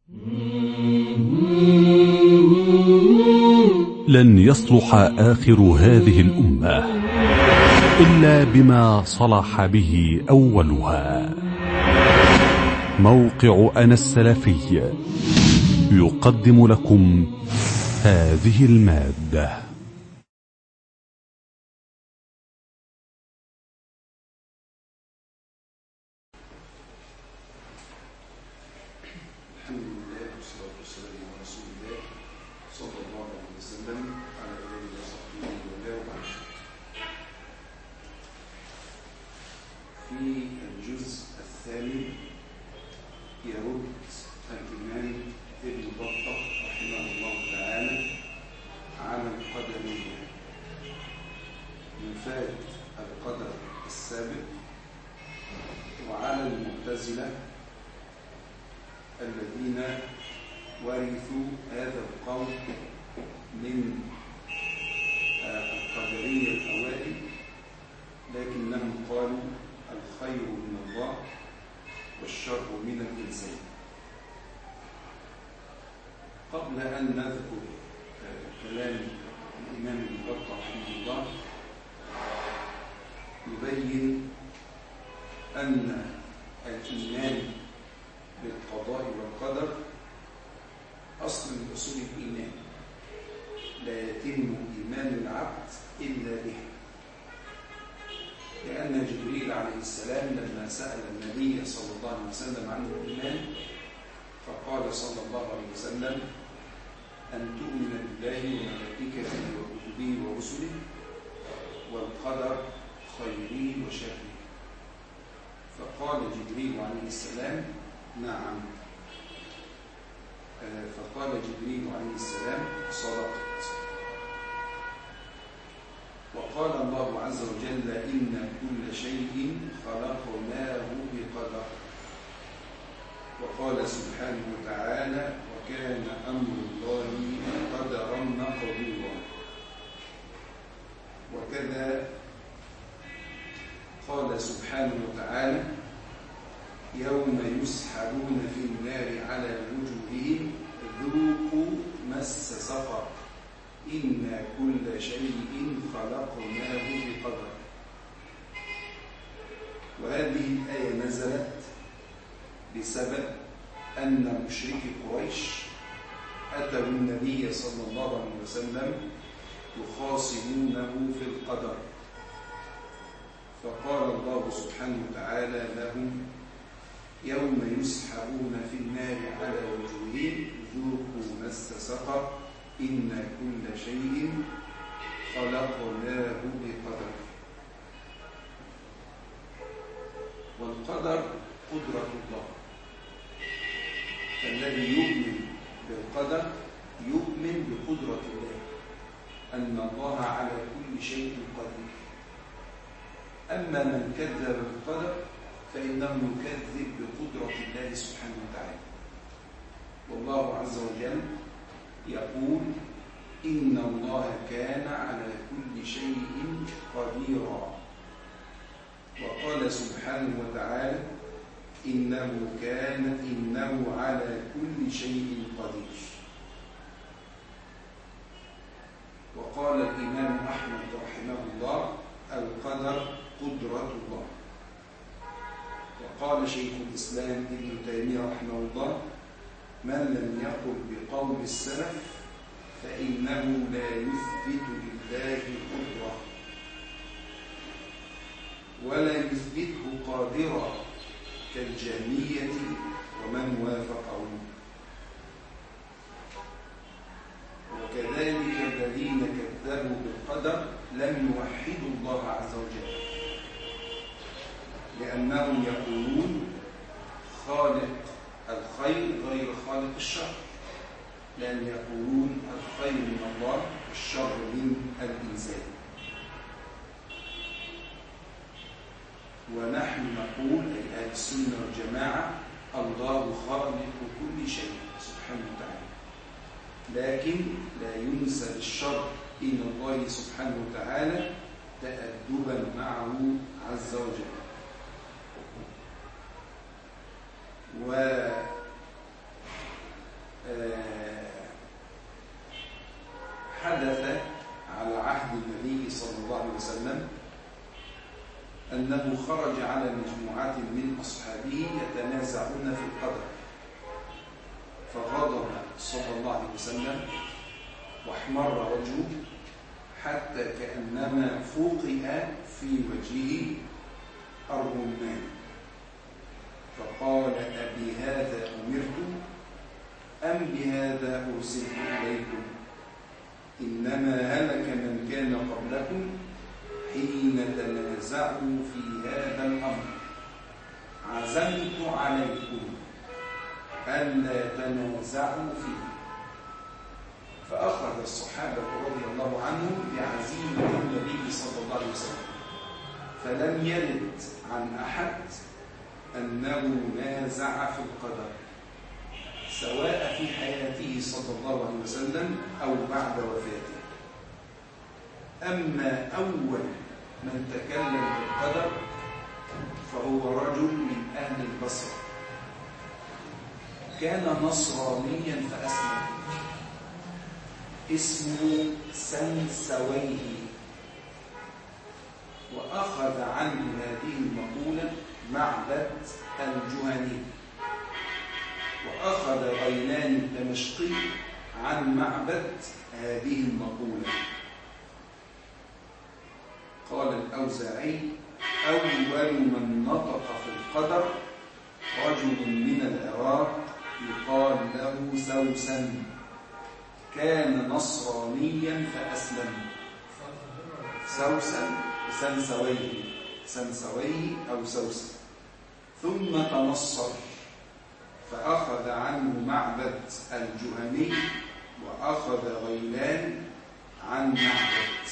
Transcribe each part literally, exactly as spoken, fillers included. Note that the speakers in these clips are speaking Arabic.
لن يصلح آخر هذه الأمة إلا بما صلح به أولها. موقع أنا السلفي يقدم لكم هذه المادة. في الجزء الثاني يرد الإمام ابن بطة رحمه الله تعالى على القدرية، يفاد القدر السابق، وعلى المعتزلة الذين ورثوا هذا القول من القدرية الأوائل، لكنهم قالوا الخير من الله والشر من الإنسان. قبل أن نذكر كلام الإمام ابن بطة رحمه الله، يبين أن الإيمان بالقضاء والقدر أصل من أصول الإيمان، لا يتم إيمان العبد إلا به، لأن جبريل عليه السلام لما سأل النبي صلى الله عليه وسلم عن الإيمان فقال صلى الله عليه وسلم: أن تؤمن بالله وملائكته وكتبه ورسله والقدر خيره وشره. فقال جبريل عليه السلام: نعم. فقال جبريل عليه السلام: صدقت. وقال الله عز وجل: إن كل شيء خلقناه بقدر. وقال سبحانه وتعالى: وكان أمر الله قدرا مقدورا. وكذا قال سبحانه وتعالى: يوم يسحبون في النار على وجوههم ذوقوا مس سقر إن كل شيء خلقناه بقدر. وهذه الآية نزلت بسبب أن مشركي قريش أتوا النبي صلى الله عليه وسلم يخاصمونه في القدر، فقال الله سبحانه وتعالى لهم: يوم يسحبون في النار على وجوههم ذوقوا مس سقر إن كل شيء خلقناه بقدر. والقدر قدرة الله، فالذي يؤمن بالقدر يؤمن بقدرة الله، أن الله على كل شيء قدير. أما من كذب بالقدر فإنه يكذب بقدرة الله سبحانه وتعالى. والله عز وجل يقول: إن الله كان على كل شيء قديرا. وقال سبحانه وتعالى: إنه كان إنه على كل شيء قدير. وقال الإمام أحمد رحمه الله: القدر قدرة الله. وقال شيخ الإسلام ابن تيمية رحمه الله: من لم يقل بقول السلف فإنه لا يثبت لله قدرة ولا يثبته قادرا كالجهمية ومن وافقهم. وكذلك الذين كذبوا بالقدر لم يوحدوا الله عز وجل، لأنهم يقولون خالق الخير غير خالق الشر، لأن يقولون الخير من الله والشر من الإنسان. ونحن نقول أي أهل السنة والجماعة: الله خالق كل شيء سبحانه وتعالى، لكن لا ينسب الشر إلى الله سبحانه وتعالى تأدبا معه عز وجل. أنه خرج على مجموعة من أصحابه يتنازعون في القدر، فغضب صلى الله عليه وسلم واحمر وجهه حتى كأنما فوقئ في وجهه الرمان، فقال: أبهذا أمرتم أم بهذا أرسلت إليكم؟ إنما هلك من كان قبلكم حين تنازعوا في هذا الأمر، عزمت عليكم ألا تنازعوا فيه. فأخذ الصحابة رضي الله عنهم بعزيمة النبي صلى الله عليه وسلم، فلم يرد عن أحد أنه نازع في القدر، سواء في حياته صلى الله عليه وسلم أو بعد وفاته. أما أول من تكلم بالقدر فهو رجل من أهل البصرة، كان نصرانيا فأسلم، اسمه سنسويه، وأخذ عنه هذه المقولة معبد الجهني، وأخذ غيلان الدمشقي عن معبد هذه المقولة. قال الأوزاعي: أول من نطق في القدر رجل من العراق يقال له سوسن، كان نصرانيا فأسلم. سوسن سنسويه سنسويه أو سوسن، ثم تنصر فأخذ عنه معبد الجهني، وأخذ غيلان عن معبد.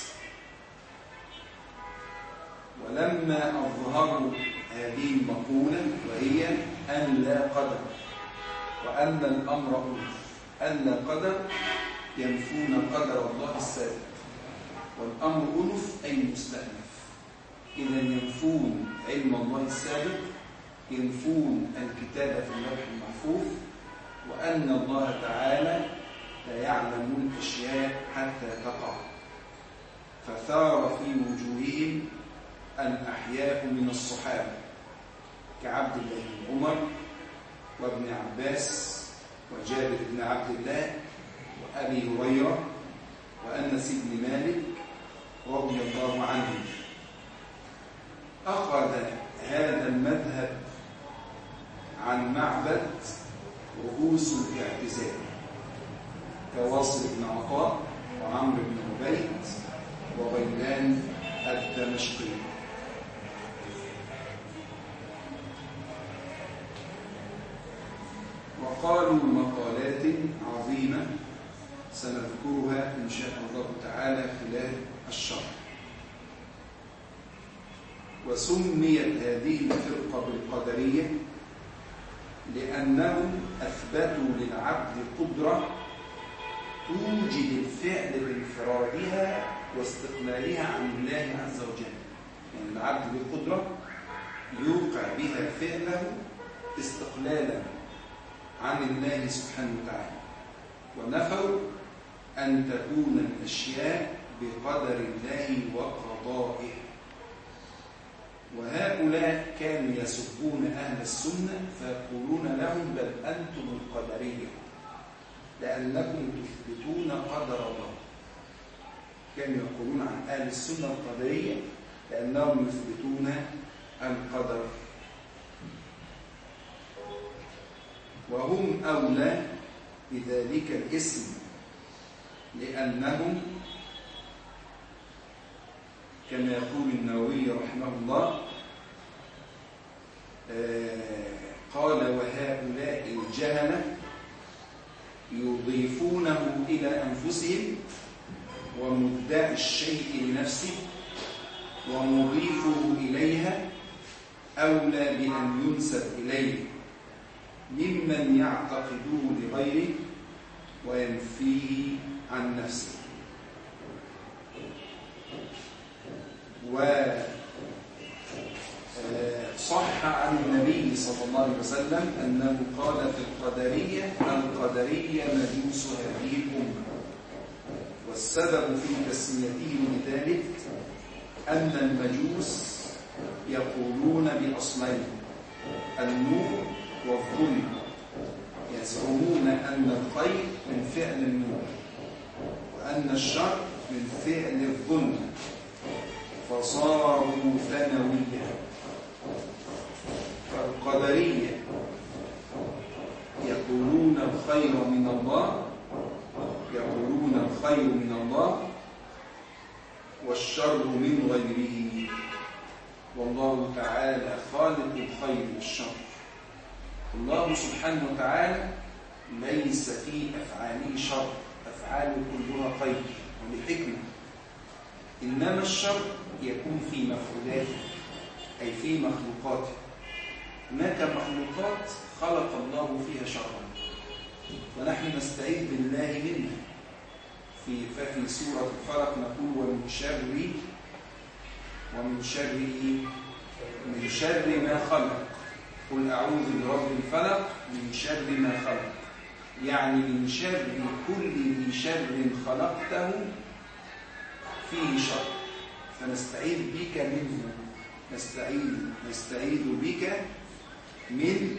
ولما أظهروا هذه المقولة وهي أن لا قدر وأن الأمر أنف، أن لا قدر ينفون قدر الله السابق، والأمر أنف أي مستأنف. إذا ينفون علم الله السابق، ينفون الكتابة في اللوح المحفوظ، وأن الله تعالى لا يعلم الأشياء حتى تقع. فثار في وجوههم الأحياء من الصحابة كعبد الله بن عمر وابن عباس وجابر بن عبد الله وأبي هريرة وأنس بن مالك رضي الله عنهم. أخذ هذا المذهب عن معبد رؤوس الاعتزال كواصل بن عطاء وعمرو بن عبيد وغيلان الدمشقي. وقالوا مقالات عظيمة سنذكرها إن شاء الله تعالى خلال الشرح. وسميت هذه الفرقة بالقدرية لأنهم أثبتوا للعبد قدرة توجد الفعل بانفرادها واستقلالها عن الله عز وجل. يعني العبد بالقدرة يوقع بها فعله استقلالا عن الله سبحانه وتعالى، ونفوا أن تكون الأشياء بقدر الله وقضائه. وهؤلاء كانوا يسبون أهل السنة فيقولون لهم: بل أنتم القدرية لأنكم تثبتون قدر الله. كانوا يقولون عن أهل السنة القدرية لأنهم يثبتون القدر، وهم أولى بذلك الاسم لأنهم كما يقول النووي رحمه الله قال: وهؤلاء الجهلة يضيفونه إلى أنفسهم، ومدعي الشيء لنفسه ومضيفه إليها أولى بأن ينسب إليه ممن يعتقده لغيره وينفيه عن نفسه. وصح عن النبي صلى الله عليه وسلم أنه قال في القدرية: القدرية مجوس هذه الأمة. والسبب في تسميتهم لذلك أن المجوس يقولون بأصلين النور والظلم، يزعمون أن الخير من فعل النور وأن الشر من فعل الظلم، فصاروا ثانوية. فالقدرية يقولون الخير من الله يقولون الخير من الله والشر من غيره، والله تعالى خالق الخير والشر. الله سبحانه وتعالى ليس في أفعاله شر، أفعاله كلها خير ولحكمة، إنما الشر يكون في مفعولاته أي في مخلوقاته. هناك مخلوقات خلق الله فيها شرا ونحن نستعيذ بالله منه. في ففي سورة الفلق نقول ومن شر ومن شر من شر ما خلق، قل أعوذ برب الفلق من شر ما خلق، يعني من شر كل ذي شر خلقته فيه شر، فنستعيذ بك منه، نستعيذ نستعيذ بك من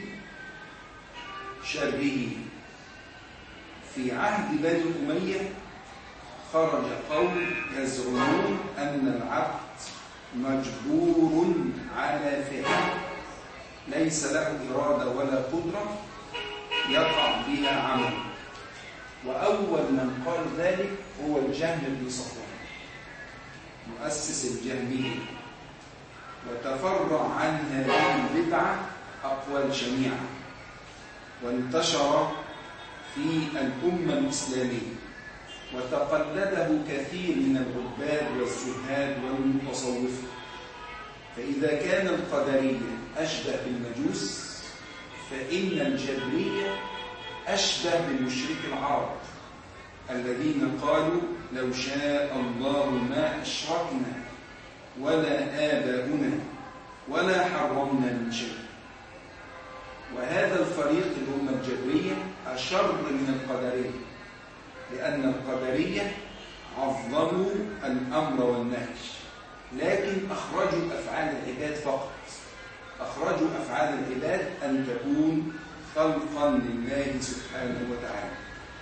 شره. في عهد بني أمية خرج قوم يزعمون أن العبد مجبور على فعل ليس له إرادة ولا قدرة يقع بها عمل، وأول من قال ذلك هو الجهم بن صفوان مؤسس الجهمية، وتفرع عن هذه البدعة أقوال شنيعة وانتشر في الأمة الإسلامية، وتقلده كثير من العباد والزهاد والمتصوفة. فإذا كان القدرية أشبه بالمجوس فإن الجبرية أشبه بالمشرك العرب الذين قالوا لو شاء الله ما أشركنا ولا آباؤنا ولا حرمنا من شيء. وهذا الفريق اللي هم الجبرية أشر من القدرية، لأن القدرية عظموا الأمر والنهي لكن أخرجوا أفعال العباد فقط، أخرجوا أفعال العباد أن تكون خلقا لله سبحانه وتعالى.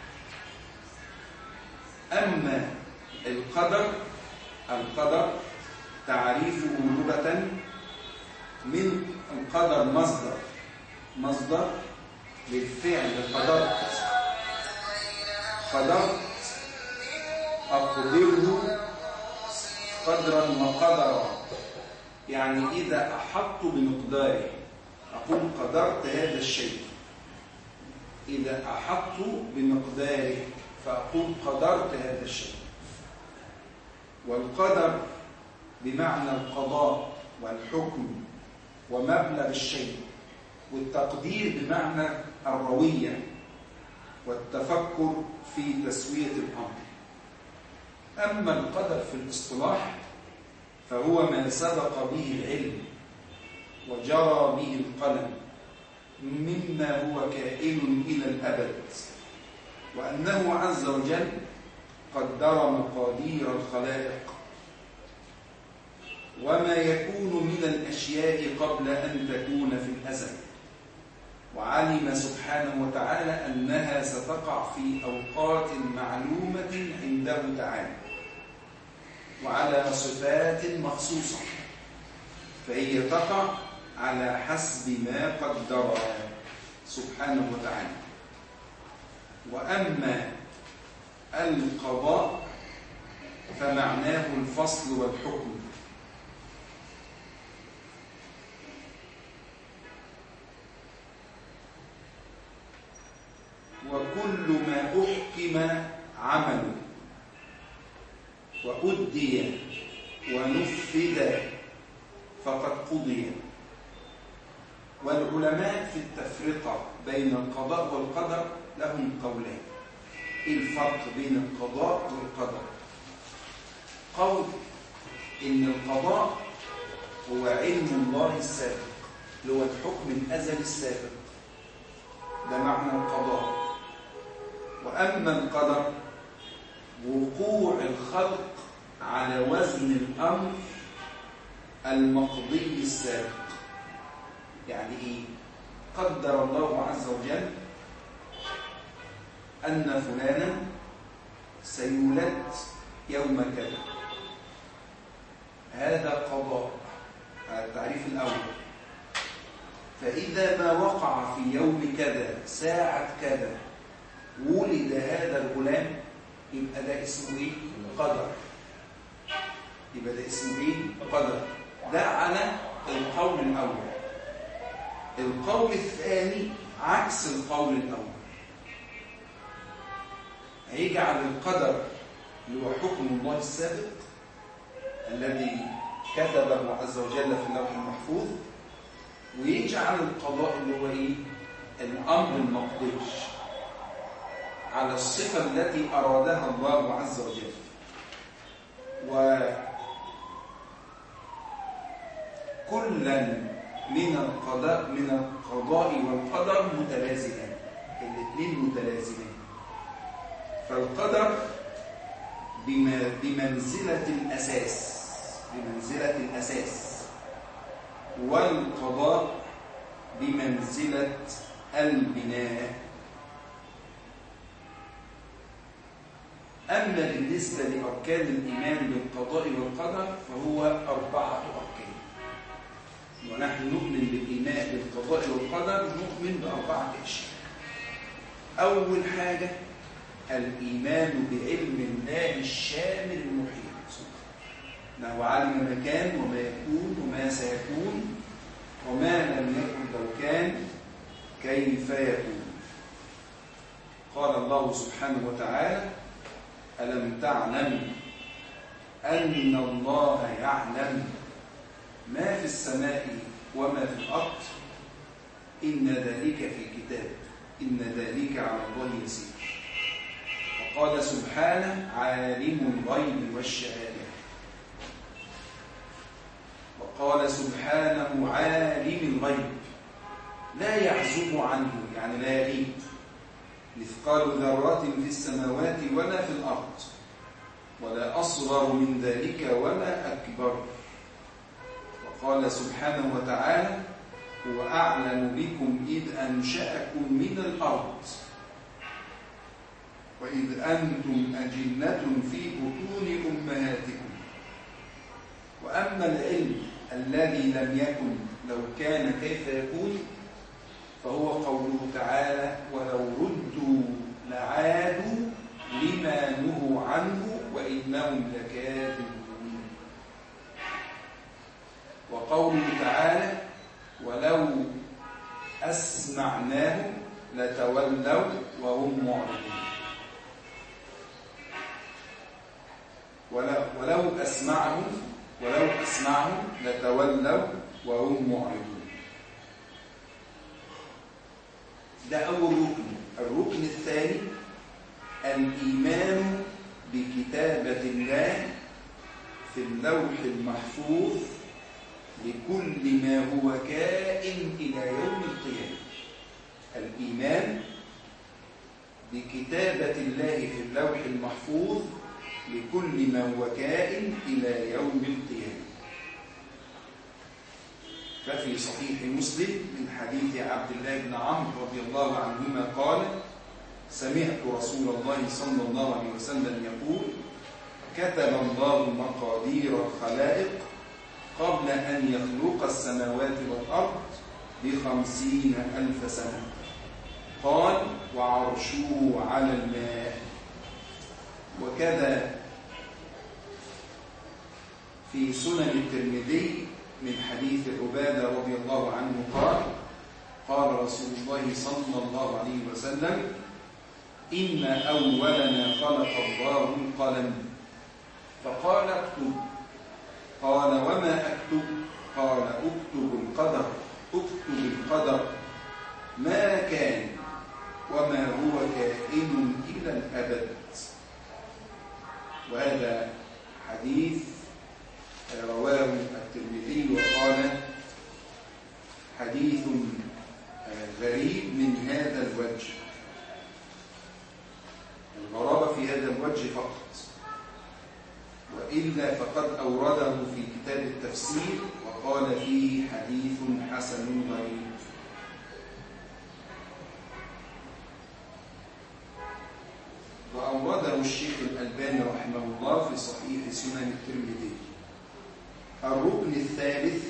أما القدر القدر تعريفه لغة من القدر مصدر مصدر للفعل قدرت قدرت أقدره قدرا وقدرا، يعني إذا أحطت بمقداره أقول قدرت هذا الشيء، إذا أحطت بمقداره فأقول قدرت هذا الشيء. والقدر بمعنى القضاء والحكم ومبلغ الشيء، والتقدير بمعنى الروية والتفكر في تسوية الأمر. أما القدر في الاصطلاح فهو ما سبق به العلم وجرى به القلم مما هو كائن إلى الأبد، وأنه عز وجل قدر مقادير الخلائق وما يكون من الأشياء قبل أن تكون في الأزل، وعلم سبحانه وتعالى أنها ستقع في أوقات معلومة عنده تعالى وعلى صفات مخصوصة، فهي تقع على حسب ما قدرها سبحانه وتعالى. وأما القضاء فمعناه الفصل والحكم، وكل ما أحكم عمله وأدي ونفذ فقد قضي. والعلماء في التفرقة بين القضاء والقدر لهم قولان. إيه الفرق بين القضاء والقدر؟ قول إن القضاء هو علم الله السابق اللي هو الحكم الأزلي السابق، ده معنى القضاء. وأما القدر وقوع الخلق على وزن الأمر المقضي السابق. يعني إيه؟ قدر الله عز وجل أن فلانا سيولد يوم كذا، هذا قضاء على التعريف الأول. فإذا ما وقع في يوم كذا ساعة كذا ولد هذا الغلام، يبقى ده اسمه إيه؟ قدر. يبقى ده اسمه إيه؟ قدر. ده على القول الأول. القول الثاني عكس القول الأول، هيجعل القدر اللي هو حكم الله السابق الذي كتبه عز وجل في اللوح المحفوظ، ويجعل القضاء اللي هو ايه؟ الامر المقدور على الصفه التي ارادها الله عز وجل. وكلا من القضاء من القضاء والقدر متلازمان، الاثنين متلازمان. فالقدر بمنزلة الأساس بمنزلة الأساس والقضاء بمنزلة البناء. أما بالنسبة لأركان الإيمان بالقضاء والقدر فهو أربعة أركان، ونحن نؤمن بالإيمان بالقضاء والقدر نؤمن بأربعة أشياء. أول حاجة الإيمان بعلم الله الشامل المحيط، أنه علم ما كان وما يكون وما سيكون وما لم يكن لو كان كيف يكون. قال الله سبحانه وتعالى: ألم تعلم أن الله يعلم ما في السماء وما في الأرض إن ذلك في كتاب إن ذلك على الله يسير. وقال سبحانه: عالم الغيب والشهادة. وقال سبحانه: عالم الغيب لا يعزب عنه، يعني لا يغيب، مثقال ذرة في السماوات ولا في الأرض ولا أصغر من ذلك ولا أكبر. وقال سبحانه وتعالى: هو أعلم بكم إذ أنشأكم من الأرض وإذ أنتم أجنة في بطون أمهاتكم. وأما العلم الذي لم يكن لو كان كيف يكون فهو قوله تعالى: ولو ردوا لعادوا لما نهوا عنه وإنهم لكاذبون. وقوله تعالى: ولو أسمعناهم لتولوا وهم معرضون. ولو, ولو أسمعهم ولو أسمعهم لتولوا وهم معرضون. ده أول ركن. الركن الثاني الإيمان بكتابة الله في اللوح المحفوظ لكل ما هو كائن إلى يوم القيامة. الإيمان بكتابة الله في اللوح المحفوظ لكل ما هو كائن إلى يوم القيامة. ففي صحيح مسلم من حديث عبد الله بن عمرو رضي الله عنهما قال: سمعت رسول الله صلى الله عليه وسلم يقول: كتب الله مقادير الخلائق قبل أن يخلق السماوات والأرض بخمسين ألف سنة. قال: وعرشه على الماء. وكذا في سنن الترمذي من حديث عبادة رضي الله عنه قال: قال رسول الله صلى الله عليه وسلم: إن أول ما خلق الله القلم فقال: اكتب. قال: وما أكتب؟ قال: اكتب القدر اكتب القدر ما كان وما هو كائن إلى الأبد. وهذا حديث رواه الترمذي وقال: حديث غريب من هذا الوجه. الغرابة في هذا الوجه فقط، وإلا فقد أورده في كتاب التفسير وقال فيه حديث حسن غريب. وأورده الشيخ الألباني رحمه الله في صحيح سنن الترمذي. الركن الثالث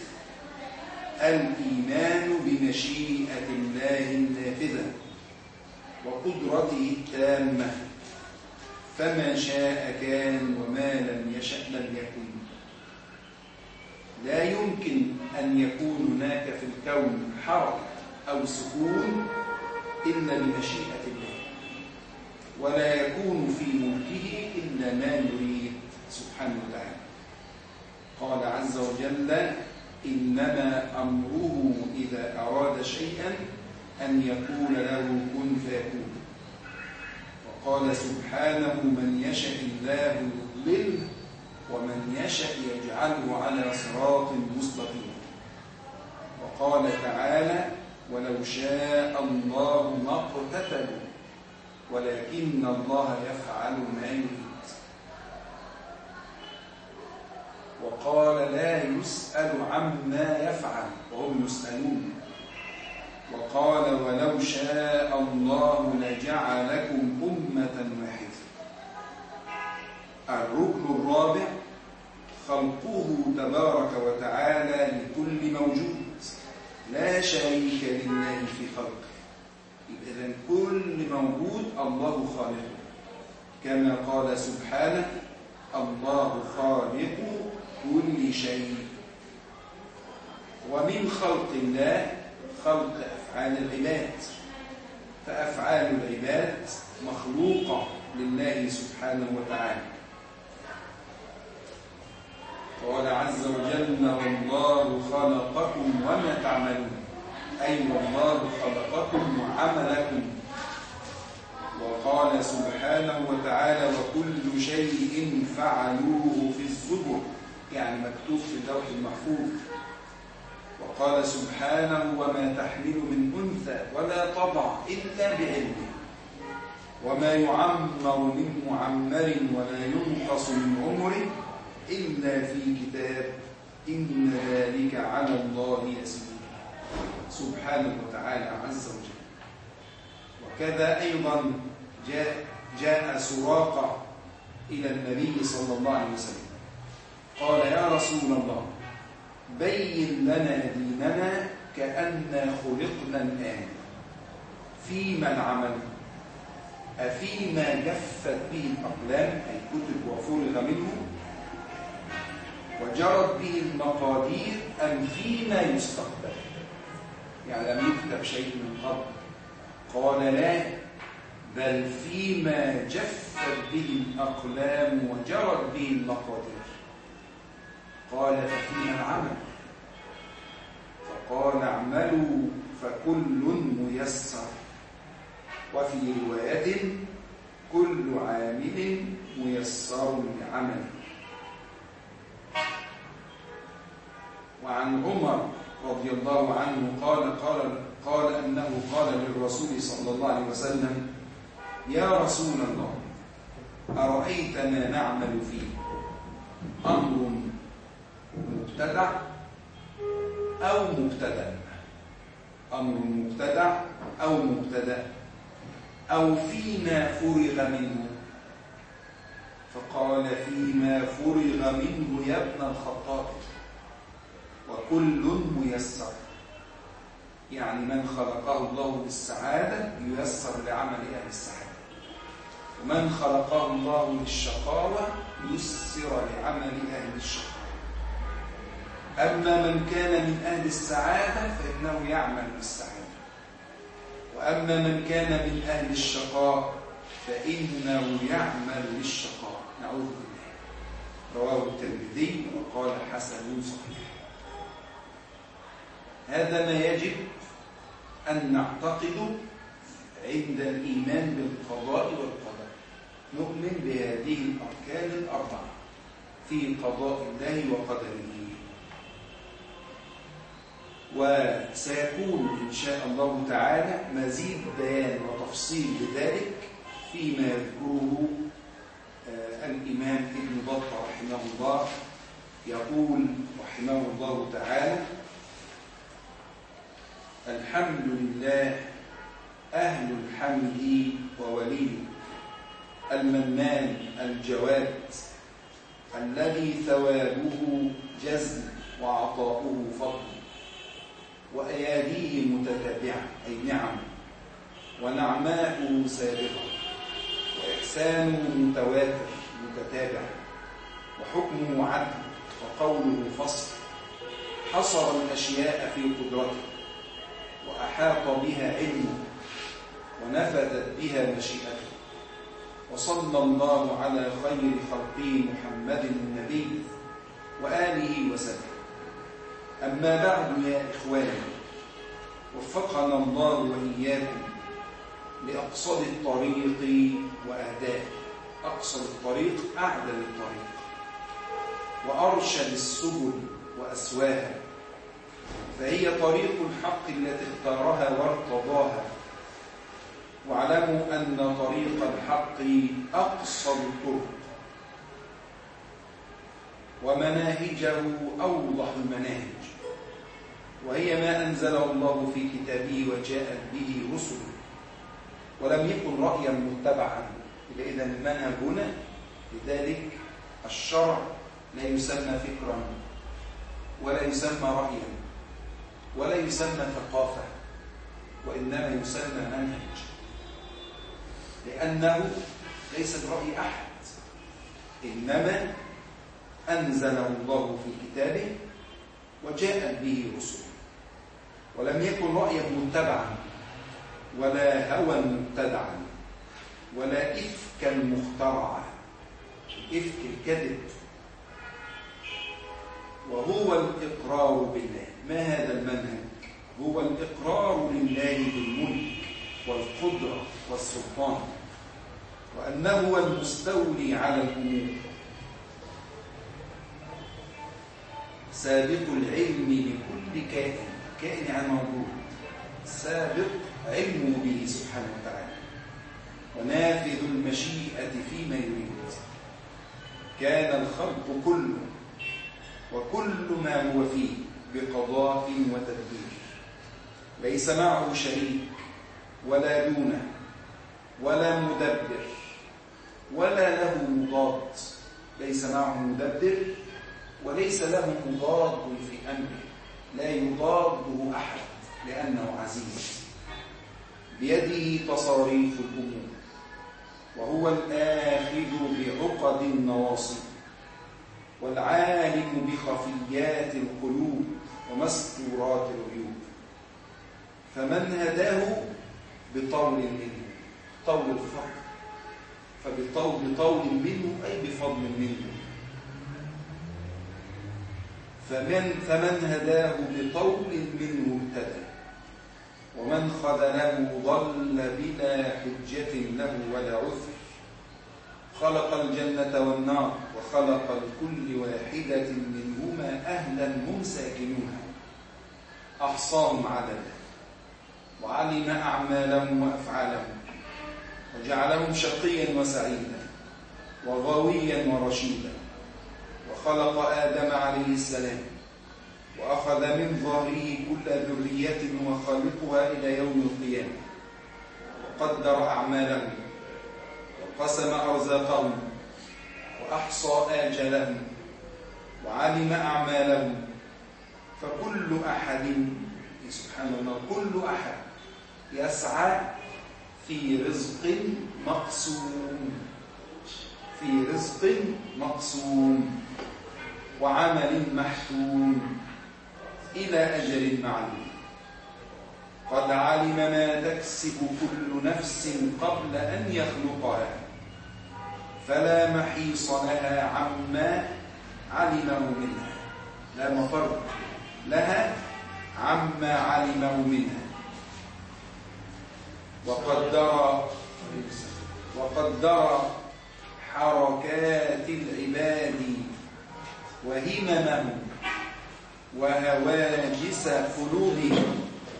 الإيمان بمشيئة الله النافذة وقدرته التامة، فما شاء كان وما لم يشأ لم يكن. لا يمكن أن يكون هناك في الكون حركة أو سكون إلا بمشيئة الله، ولا يكون في ملكه إلا ما يريد سبحانه وتعالى. قال عز وجل: إنما أمره إذا أراد شيئا أن يقول له كن فيكون. وقال سبحانه: من يشاء الله يضلله ومن يشاء يجعله على صراط مستقيم. وقال تعالى: ولو شاء الله ما اقتتلوا ولكن الله يفعل ما يريد. وقال: لا يسأل عما يفعل وهم يسألون. وقال: ولو شاء الله لجعلكم أمة واحدة. الركن الرابع خلقه تبارك وتعالى لكل موجود، لا شريك لله في خلقه. إذن كل موجود الله خالقه، كما قال سبحانه: الله خالق كل شيء. ومن خلق الله خلق أفعال العباد، فأفعال العباد مخلوقة لله سبحانه وتعالى. قال عز وجل: والله خلقكم وما تعملون، أي والله خلقكم وعملكم. وقال سبحانه وتعالى: وكل شيء فعلوه في الزبر، يعني مكتوب في اللوح المحفوظ. وقال سبحانه: وما تحمل من أنثى ولا تضع إلا بعلمه، وما يعمر من معمر ولا ينقص من عمره إلا في كتاب، إن ذلك على الله يسير. سبحانه وتعالى عز وجل. وكذا أيضا جاء, جاء سراقة إلى النبي صلى الله عليه وسلم قال: يا رسول الله، بين لنا ديننا كأننا خلقنا الآن، فيما العمل؟ أفيما جفت به الأقلام، أي كتب وفرغ منه، وجرت به المقادير، أم فيما يستقبل، يعني لم يكتب شيء من قبل؟ قال: لا، بل فيما جفت به الأقلام وجرت به المقادير. قال: ففيما العمل؟ فقال: اعملوا فكل ميسر. وفي رواية: كل عامل ميسر لعمله. وعن عمر رضي الله عنه قال قال قال أنه قال للرسول صلى الله عليه وسلم: يا رسول الله، أرأيت ما نعمل فيه، أمر مبتدع أو مبتدأ؟ أمر مبتدع أو مبتدأ، أو فيما فرغ منه؟ فقال: فيما فرغ منه يا ابن الخطاب، وكل ميسر، يعني من خلقه الله للسعادة ييسر لعمل أهل السعادة، ومن خلقه الله للشقاوة ييسر لعمل أهل الشقاوة. أما من كان من أهل السعادة فإنه يعمل بالسعادة، وأما من كان من أهل الشقاء فإنه يعمل للشقاء، نعوذ بالله. رواه الترمذي وقال: حسن صحيح. هذا ما يجب أن نعتقده عند الإيمان بالقضاء والقدر. نؤمن بهذه الأركان الأربعة في قضاء الله وقدره. وسيكون إن شاء الله تعالى مزيد بيان وتفصيل لذلك فيما يذكره الإمام ابن بطة رحمه الله ووليه المنان الجواد الذي ثوابه جزل وعطاؤه فضل وأياديه متتابعة أي نعم ونعماؤه سابقة وإحسانه متواتر متتابع وحكمه عدل وقوله فصل حصر الأشياء في قدرته وأحاط بها علمه ونفذت بها مشيئته وصلى الله على خير خلقه محمد النبي وآله وسلم. أما بعد يا إخواني، وفقنا الله وإياكم لأقصد الطريق وأهداه. أقصد الطريق أعدل الطريق وأرشد السبل وأسواها، فهي طريق الحق التي اختارها وارتضاها. واعلموا أن طريق الحق أقصد الطرق ومناهجه أوضح المناهج، وهي ما أنزله الله في كتابه وجاءت به رسله، ولم يكن رأيا متبعا. إذا المنهج هنا، لذلك الشرع لا يسمى فكرا ولا يسمى رأيا ولا يسمى ثقافة، وإنما يسمى منهج، لأنه ليس برأي أحد، إنما أنزله الله في كتابه وجاءت به رسله، ولم يكن رأيا متبعا ولا هوى مبتدعا ولا إفكا مخترعا، إفك الكذب، وهو الإقرار بالله. ما هذا المنهج؟ هو الإقرار لله بالملك والقدرة والسلطان، وأنه هو المستولي على الأمور، سابق العلم بكل كائن، كائن يعني موجود، سابق علمه به سبحانه وتعالى، ونافذ المشيئة فيما يريد. كان الخلق كله وكل ما هو فيه بقضاء وتدبير، ليس معه شريك ولا دونه ولا مدبر ولا له مضاد، ليس معه مدبر وليس له مضاد في أمره، لا يضاده أحد لأنه عزيز، بيده تصاريف الأمور، وهو الآخذ بعقد النواصي، والعالم بخفيات القلوب ومستورات العيوب. فمن هداه بطول منه، طول الفضل، فبطول بطول منه أي بفضل منه. فمن, فمن هداه بطول منه اهتدى، ومن خذله ضل بلا حجة له ولا عذر. خلق الجنة والنار، وخلق لكل واحدة منهما أهلا هم ساكنوها، أحصاهم عددا، وعلم أعمالهم وأفعالهم، وجعلهم شقيا وسعيدا وغويا ورشيدا. وخلق آدم عليه السلام، وأخذ من ظهره كل ذرية وخالقها إلى يوم القيامة، وقدر أعمالهم وقسم أرزاقهم وأحصى آجلهم وعلم أعمالهم. فكل أحد سبحان الله كل أحد يسعى في رزق مقسوم، في رزق مقسوم وعمل محتوم إلى أجل معلوم. قد علم ما تكسب كل نفس قبل أن يخلقها، فلا محيص لها عما علمه منها، لا مفر لها عما علمه منها. وقدر وقدر حركات العباد وهممهم وهواجس قلوبهم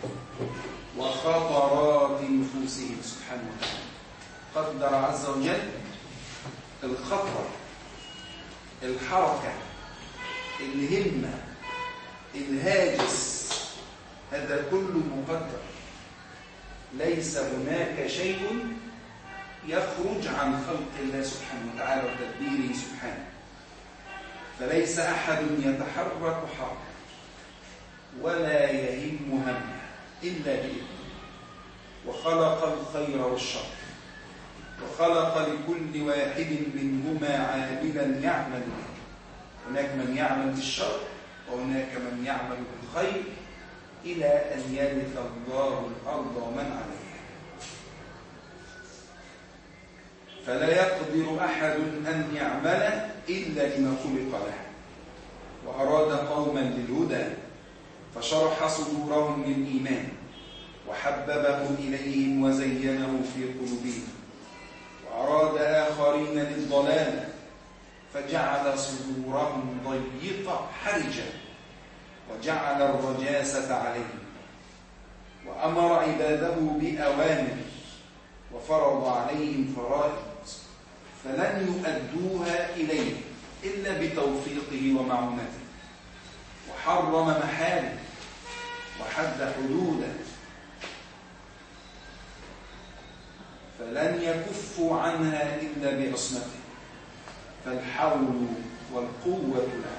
وخطرات نفوسهم سبحانه وتعالى. قدر عز وجل الخطر، الحركة، الهمة، الهاجس، هذا كله مقدر. ليس هناك شيء يخرج عن خلق الله سبحانه وتعالى وتدبيره سبحانه، فليس أحد يتحرك حركة ولا يهم همه إلا بإذنه، وخلق الخير والشر، وخلق لكل واحد منهما عاملا يعمل به. هناك من يعمل بالشر وهناك من يعمل بالخير إلى أن يرث الله الأرض ومن عليها. فلا يقدر أحد أن يعمل إلا لما خلق له. وأراد قوما للهدى فشرح صدورهم للإيمان وحببه إليهم وزينه في قلوبهم، وأراد آخرين للضلال فجعل صدورهم ضيقة حرجة وجعل الرجاسة عليهم، وأمر عباده بأوامر وفرض عليهم فرائض فلن يؤدوها إليه إلا بتوفيقه ومعونته، وحرم محارم وحد حدوده فلن يكفوا عنها إلا بعصمته، فالحول والقوة له،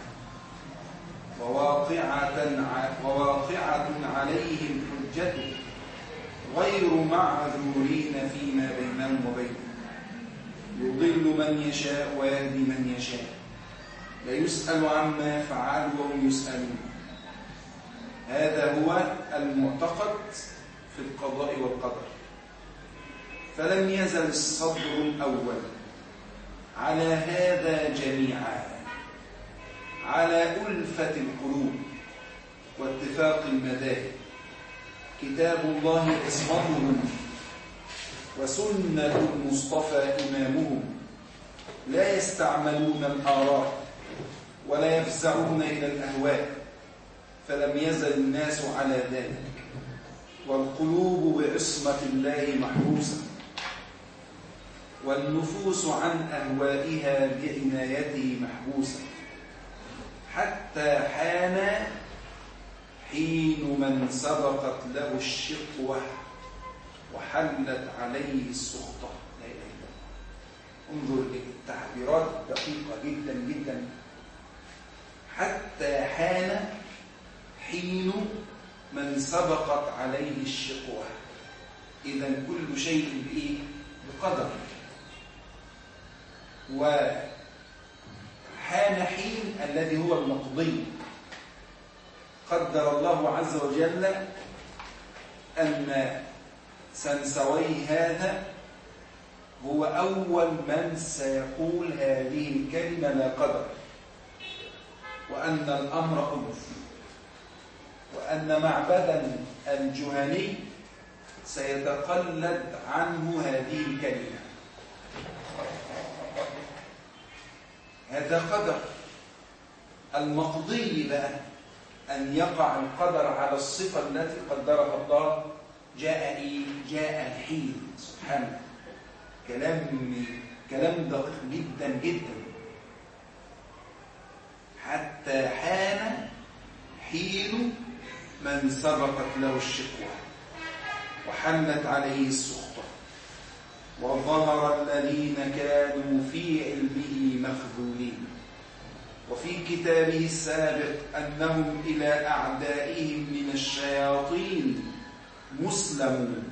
وواقعة, وواقعة عليهم حجته غير معذورين فيما بينهم وبينه، يضل من يشاء ويهدي من يشاء، لا يسأل عما يفعل وهم يسألون. هذا هو المعتقد في القضاء والقدر. فلم يزل الصدر الأول على هذا جميعا، على ألفة القلوب واتفاق المذاهب، كتاب الله عصمتهم وسنة المصطفى إمامهم، لا يستعملون الآراء ولا يفزعون إلى الأهواء، فلم يزل الناس على ذلك، والقلوب بعصمة الله محروسة، والنفوس عن أهوائها بعنايته محبوسة، حتى حان حين من سبقت له الشقوة وحلت عليه السخطة. لا إله إلا الله. انظر التعبيرات دقيقة جدا جدا. حتى حان حين من سبقت عليه الشقوة. إذا كل شيء بإيه؟ بقدر. وحان حين الذي هو المقضي، قدر الله عز وجل أن سنسوي هذا هو أول من سيقول هذه الكلمة لا قدر، وأن الأمر أنف، وأن معبدا الجهني سيتقلد عنه هذه الكلمة. هذا قدر. المقضي بقى أن يقع القدر على الصفة التي قدرها الله. جاء إيه؟ جاء الحين. سبحانه. كلام كلام دقيق جدا جدا. حتى حان حين من سبقت له الشقوة وحلت عليه السخطة، وظهر الذين كانوا في علمه مخذولين. وفي كتابه السابق أنهم إلى أعدائهم من الشياطين مسلمون،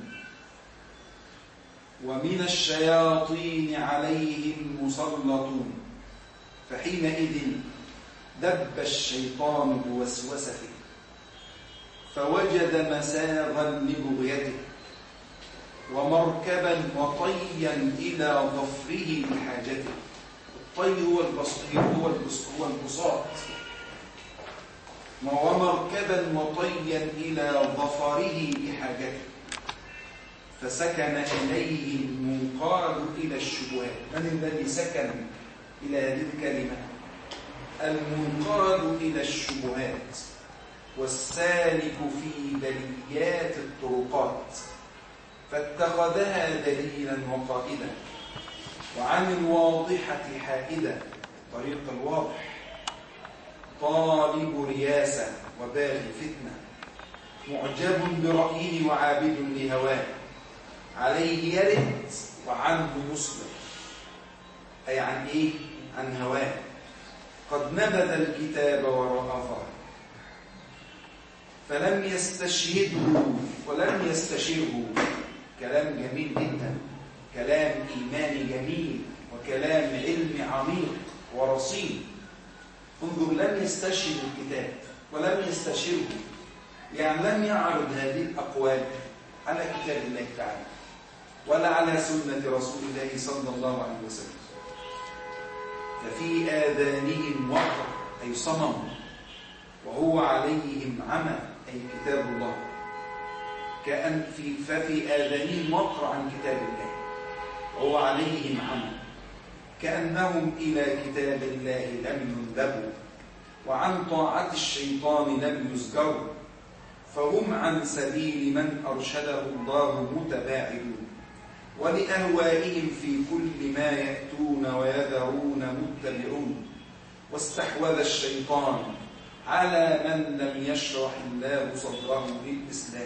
ومن الشياطين عليهم مسلطون. فحينئذ دب الشيطان بوسوسته فوجد مساغا لبغيته ومركبا وطيا إلى ظفره لحاجته. الطي هو البسط هو هو البساط، ومركبا وطيا إلى ظفره لحاجته، فسكن إليه المنقاد إلى الشبهات. من الذي سكن إلى هذه الكلمة؟ المنقاد إلى الشبهات والسالك في بليات الطرقات، فاتخذها دليلا وقائدا، وعن الواضحة حائدا. طريق الواضح طالب رياسة وباغي فتنة، معجب برأيه وعابد لهواه، عليه يرد وعنه يصبر، أي عن إيه؟ عن هواه. قد نبذ الكتاب وراء ظهره فلم يستشهده ولم يستشره. كلام جميل جدا، كلام إيماني جميل وكلام علم عميق ورصين. انظر، لم يستشهد الكتاب ولم يستشره، يعني لم يعرض هذه الأقوال على كتاب الله تعالى ولا على سنة رسول الله صلى الله عليه وسلم. ففي آذانهم وقر أي صمم، وهو عليهم عمى أي كتاب الله. كأن في ففي آذانهم وقر عن كتاب الله وهو عليهم عمى، كأنهم إلى كتاب الله لم ينذبوا وعن طاعة الشيطان لم يزجروا، فهم عن سبيل من أرشده الله متباعدون، ولأهوائهم في كل ما يأتون ويذرون متبعون. واستحوذ الشيطان على من لم يشرح الله صدره للإسلام،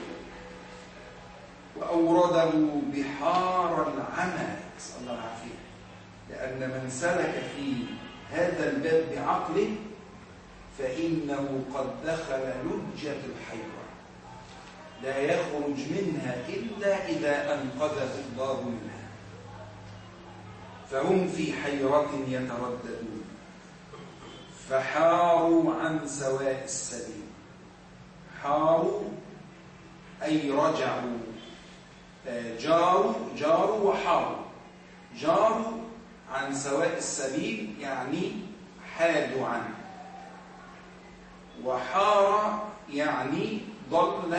وأورده بحار العمى، نسأل الله العافية، لأن من سلك في هذا الباب بعقله فإنه قد دخل لجة الحيرة لا يخرج منها إلا إذا أنقذه الله منها. فهم في حيرة يترددون، فحاروا عن سواء السبيل. حاروا أي رجعوا، جاروا جاروا وحاروا. جاروا عن سواء السبيل يعني حادوا عنه، وحار يعني ضل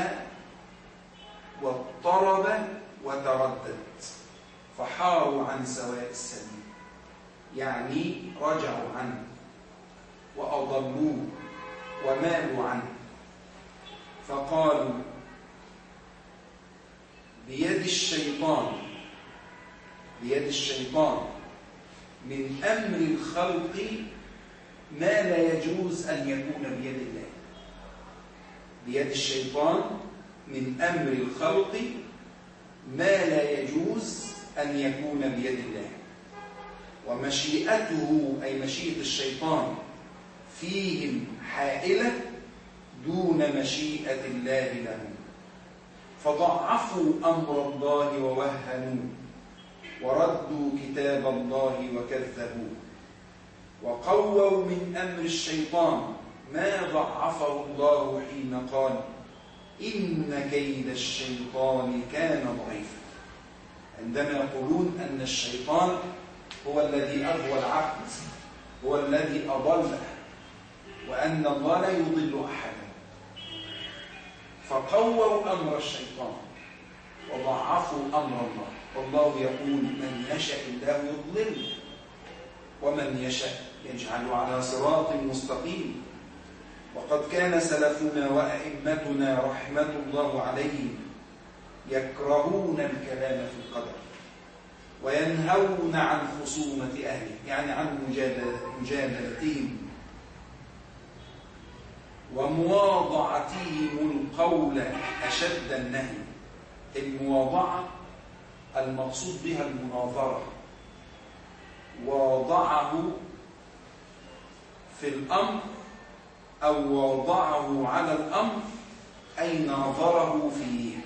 واضطرب وتردد. فحاروا عن سواء السبيل يعني رجعوا عنه وأضلوه ومالوا عنه. فقالوا بيد الشيطان بيد الشيطان من أمر الخلق ما لا يجوز أن يكون بيد الله. بيد الشيطان من أمر الخلق ما لا يجوز أن يكون بيد الله. ومشيئته أي مشيئة الشيطان فيهم حائلة دون مشيئة الله لهم، فضعفوا أمر الله ووهنوا، وردوا كتاب الله وكذبوه، وقووا من أمر الشيطان ما ضعفه الله حين قال إن كيد الشيطان كان ضعيفا. عندما يقولون أن الشيطان هو الذي أغوى العبد، هو الذي أضله، وأن الله لا يضل أحدا، فقووا أمر الشيطان وضعفوا أمر الله. والله يقول من يشاء الله يضلله ومن يشاء يجعله على صراط مستقيم. وقد كان سلفنا وأئمتنا رحمة الله عليهم يكرهون الكلام في القدر وينهون عن خصومة أهله، يعني عن مجادلتهم ومواضعتهم القول أشد النهي. المواضعة المقصود بها المناظرة، واضعه في الأمر أو واضعه على الأمر أي ناظره فيه،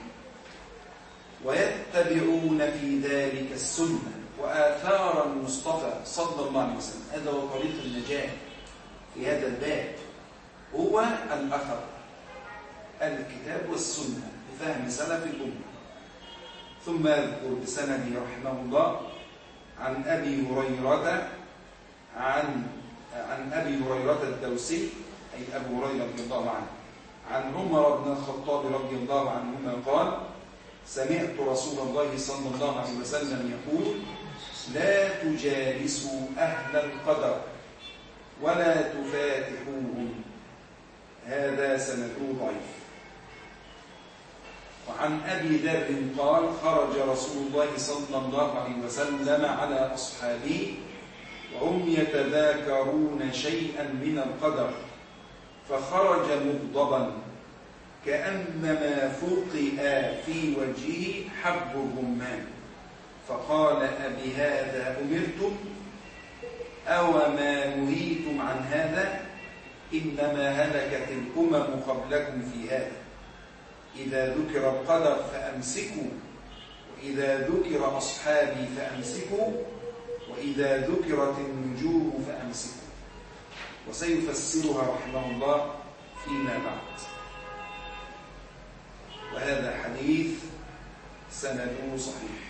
ويتبعون في ذلك السنة وآثار المصطفى صلى الله عليه وسلم. هذا هو طريق النجاة في هذا الباب، هو الأثر، الكتاب والسنة بفهم سلف الأمة. ثم يذكر بسنده رحمه الله عن أبي هريرة عن عن أبي هريرة الدوسي أي أبو هريرة رضي الله عنه عن عمر بن الخطاب رضي الله عنهما قال سمعت رسول الله صلى الله عليه وسلم يقول لا تجالسوا أهل القدر ولا تفاتحوهم. هذا سنده ضعيف. وعن أبي ذر قال خرج رسول الله صلى الله عليه وسلم على أصحابه وهم يتذاكرون شيئا من القدر، فخرج مغضبا كأنما فقئ في وجهه حب الرمان، فقال أبهذا أمرتم أو ما نهيتم عن هذا؟ إنما هلكت الأمم قبلكم في هذا، إذا ذكر القدر فأمسكوا، وإذا ذكر أصحابي فأمسكوا، وإذا ذكرت النجوم فأمسكوا. وسيفسرها رحمه الله فيما بعد. وهذا حديث سنده صحيح.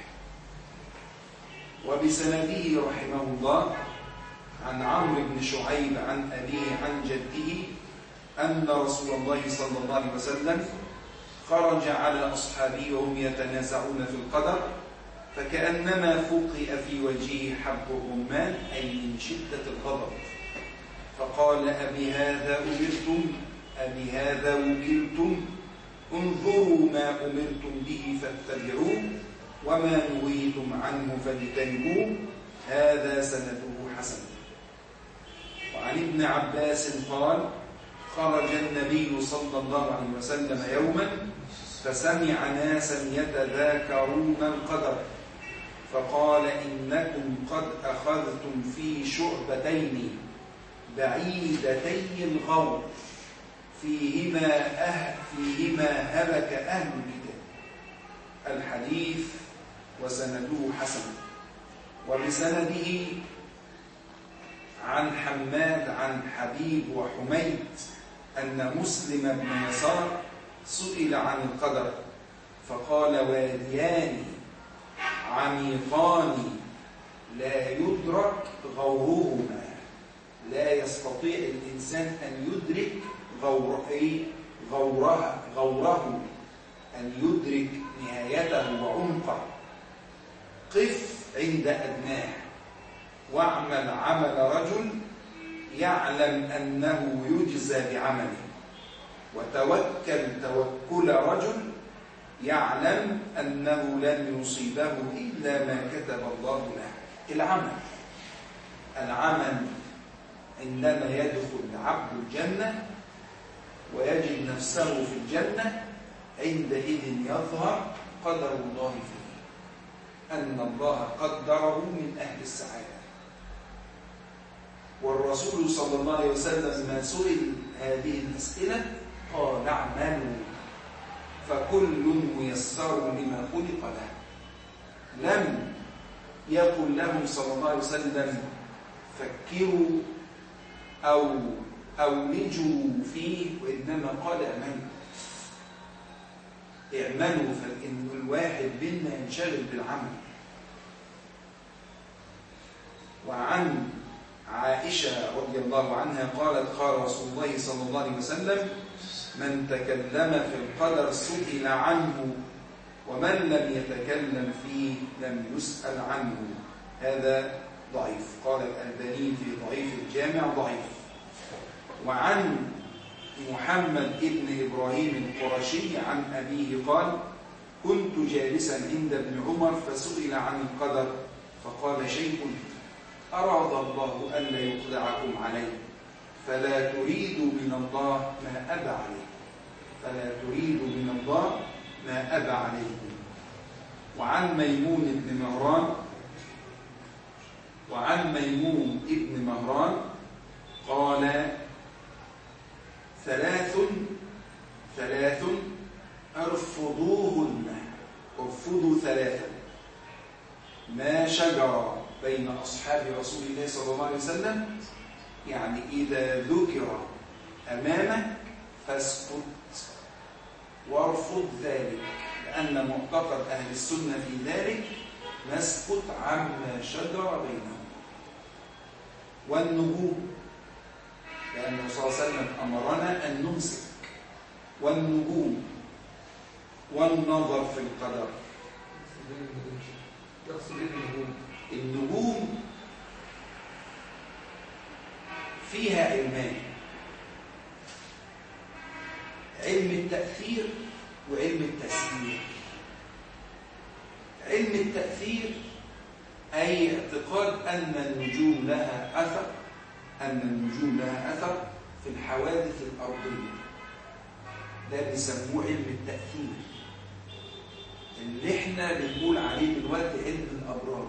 وبسنده رحمه الله عن عمرو بن شعيب عن أبيه عن جده أن رسول الله صلى الله عليه وسلم خرج على أصحابه وهم يتنازعون في القدر، فكأنما فقئ في وجهه حب الرمان، أي من شدة الغضب، فقال أبهذا أمرتم أبهذا وكلتم؟ انظروا ما أمرتم به فاتبعوه، وما نهيتم عنه فاجتنبوه. هذا سنده حسن. وعن ابن عباس قال: خرج النبي صلى الله عليه وسلم يوما فسمع ناسا يتذاكرون القدر، فقال: إنكم قد أخذتم في شعبتين بعيدتي الغور فيهما أهل فيهما هلك أهل الكتاب. الحديث وسنده حسن. وبسنده عن حماد عن حبيب وحميد أن مسلم بن يسار سئل عن القدر فقال: واديان عميقان لا يدرك غورهما. لا يستطيع الإنسان أن يدرك غور غورها غوره أن يدرك نهايته وعمقه. قف عند أدناه واعمل عمل رجل يعلم أنه يجزى بعمله، وتوكل توكل رجل يعلم أنه لن يصيبه إلا ما كتب الله له. العمل العمل عندما يدخل العبد الجنة ويجد نفسه في الجنة، عندئذ يظهر قدر الله فيه، أن الله قدره من أهل السعادة. والرسول صلى الله عليه وسلم ما سئل هذه الأسئلة قال: اعملوا فكل ميسر لما خلق له. لم يقل لهم صلى الله عليه وسلم فكروا أو أولجوا فيه، وإنما قال: اعملوا اعملوا، فإن الواحد منا ينشغل بالعمل. وعن عائشة رضي الله عنها قالت: قال رسول الله صلى الله عليه وسلم: من تكلم في القدر سئل عنه، ومن لم يتكلم فيه لم يسأل عنه. هذا ضعيف. قال الألباني في ضعيف الجامع ضعيف. وعن محمد ابن إبراهيم القرشي عن أبيه قال: كنت جالسا عند ابن عمر فسئل عن القدر فقال: شيء أراد الله ألا يطلعكم عليه، فلا تريدوا من الله ما أبى عليكم فلا تريدوا من الله ما أبى عليكم. وعن ميمون بن مهران وعن ميمون ابن مهران قال: ثلاث ثلاث ارفضوهن ارفضوا ثلاثا ما شجر بين أصحاب رسول الله صلى الله عليه وسلم، يعني إذا ذكر أمامك فاسكت وارفض ذلك، لأن معتقد أهل السنة في ذلك نسكت عما شجر بينهم. والنجوم، لأن الرسول صلى الله عليه وسلم أمرنا أن نمسك. والنجوم والنظر في القدر. النجوم فيها علمان: علم التأثير وعلم التسيير. علم التأثير أي اعتقاد أن النجوم لها أثر أن النجوم لها أثر في الحوادث الأرضية، ده بيسموه علم التأثير، اللي احنا بنقول عليه دلوقتي علم الأبراج.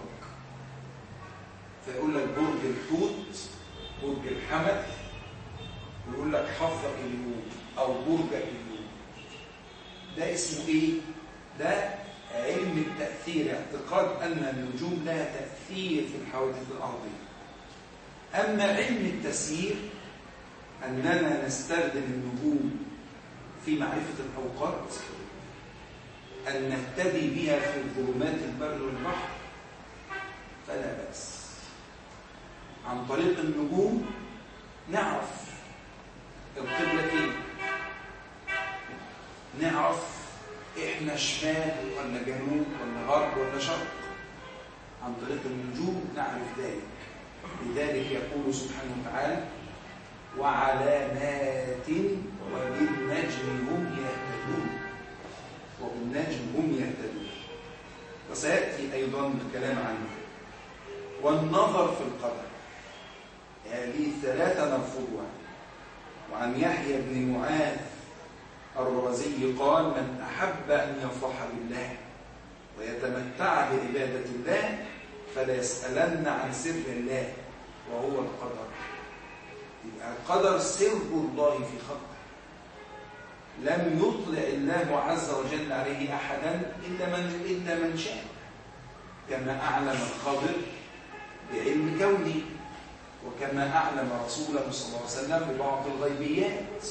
فيقول لك برج الحوت، برج الحمل، ويقول لك حفر اليوم أو برج اليوم. ده اسمه إيه؟ ده علم التأثير، اعتقاد أن النجوم لها تأثير في الحوادث الأرضية. أما علم التسيير أننا نستخدم النجوم في معرفة الأوقات، أن نهتدي بها في ظلمات البر والبحر، فلا بأس. عن طريق النجوم نعرف القبلة فين، نعرف إحنا شمال ولا جنوب ولا غرب ولا شرق. عن طريق النجوم نعرف ذلك. لذلك يقول سبحانه وتعالى: وعلامات وبالنجم هم يهتدون، وبالنجم هم يهتدون. وسيأتي أيضا الكلام عنه. والنظر في القدر، هذه الثلاثة نرفضها. وعن يحيى بن معاذ الرازي قال: من أحب أن يفرح بالله ويتمتع بعبادة الله فلا يسألن عن سر الله وهو القدر. يبقى القدر سر الله في خلقه، لم يطلع الله عز وجل عليه أحدا إلا من إلا من شاء، كما أعلم الخضر بعلم كونه، وكما أعلم رسوله صلى الله عليه وسلم ببعض الغيبيات.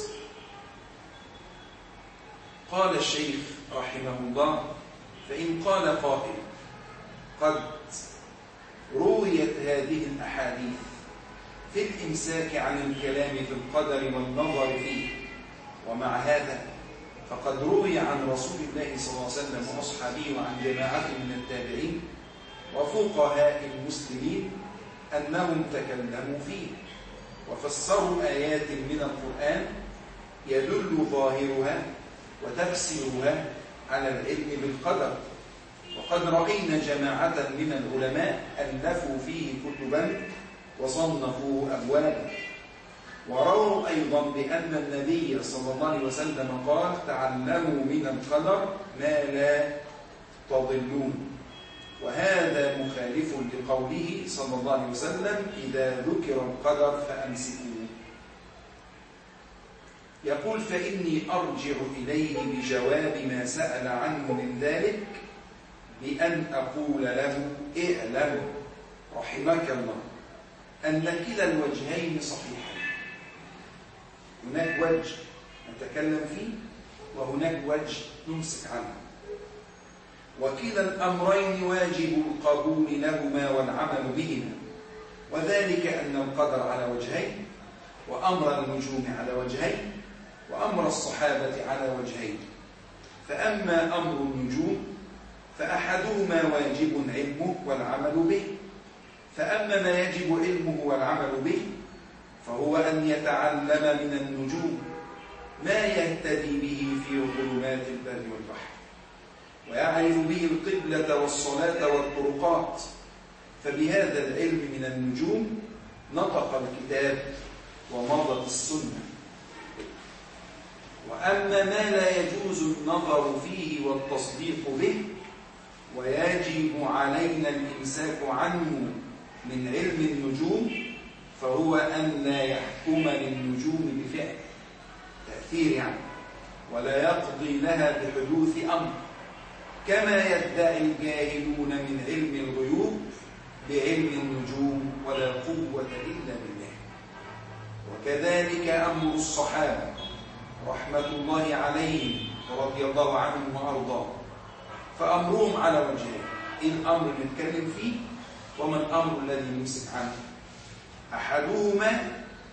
قال الشيخ رحمه الله: فإن قال قائل قد رويت هذه الأحاديث في الإمساك عن الكلام في القدر والنظر فيه، ومع هذا فقد روي عن رسول الله صلى الله عليه وسلم وأصحابه وعن جماعة من التابعين وفقهاء المسلمين أنهم تكلموا فيه وفسروا آيات من القرآن يدل ظاهرها وتفسيرها على العلم بالقدر. وقد رأينا جماعة من العلماء ألفوا فيه كتبا وصنفوا أبوابا، ورووا أيضا بأن النبي صلى الله عليه وسلم قال: تعلموا من القدر ما لا تضلون. وهذا مخالف لقوله صلى الله عليه وسلم: إذا ذكر القدر فأمسكوه. يقول: فإني أرجع إليه بجواب ما سأل عنه من ذلك بأن أقول له: اعلم رحمك الله أن كلا الوجهين صحيحين. هناك وجه نتكلم فيه وهناك وجه نمسك عنه، وكلا الأمرين واجب القبول لهما والعمل بهما، وذلك أن القدر على وجهين، وأمر النجوم على وجهين، وأمر الصحابة على وجهين. فأما أمر النجوم فأحدهما واجب علمه والعمل به، فأما ما يجب علمه والعمل به فهو أن يتعلم من النجوم ما يهتدي به في ظلمات البر والبحر، ويعرف به القبلة والصلاة والطرقات. فبهذا العلم من النجوم نطق الكتاب ومضت السنة. وأما ما لا يجوز النظر فيه والتصديق به ويجب علينا الإمساك عنه من علم النجوم فهو أن لا يحكم للنجوم بفعل تأثير يعني، ولا يقضي لها بحدوث أمر، كما يدعي الجاهلون من علم الغيوب بعلم النجوم، ولا قوة إلا بالله. وكذلك أمر الصحابة رحمة الله عليهم ورضي الله عنهم وأرضاهم، فأمرهم على وجهين: إيه الأمر اللي نتكلم فيه وما الأمر الذي نمسك عنه؟ أحدهما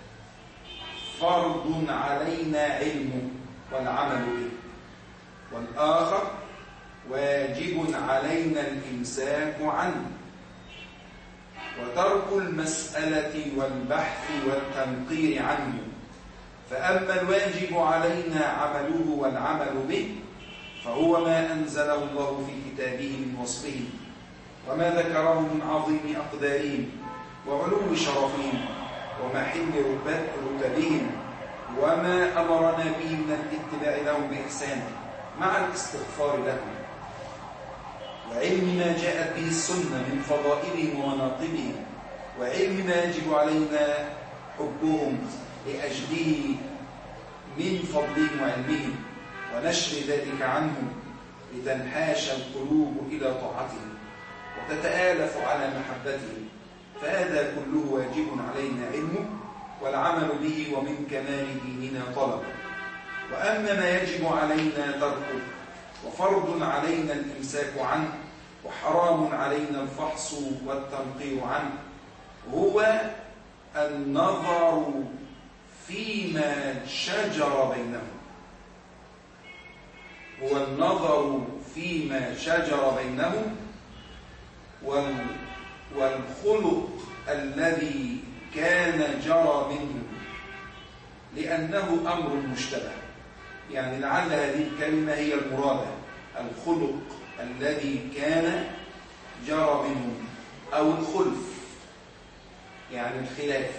فرض علينا علمه والعمل به، والآخر واجب علينا الإمساك عنه وترك المسألة والبحث والتنقير عنه. فأما الواجب علينا عمله والعمل به فهو ما أنزله الله في كتابه من وصفه وما ذكره من عظيم أقدارهم وعلو شرفهم ومحل رتبهم وما أمرنا به من الاتباع لهم بإحسان مع الاستغفار لهم، وعلم ما جاءت به السنة من فضائلهم ومناقبهم، وعلم ما يجب علينا حبهم لأجله من فضلهم وعلمهم، ونشر ذلك عنهم لتنحاش القلوب إلى طاعتهم وتتآلف على محبتهم، فهذا كله واجب علينا علمه والعمل به، ومن كمال ديننا طلبه. وأما ما يجب علينا تركه وفرض علينا الإمساك عنه وحرام علينا الفحص والتنقير عنه هو النظر فيما شجر بينهم هو النظر فيما شجر بينهم والخلق الذي كان جرى منهم، لأنه أمر مشتبه. يعني لعل هذه الكلمة هي المرادة، الخلق الذي كان جرى منهم، أو الخلف يعني الخلاف.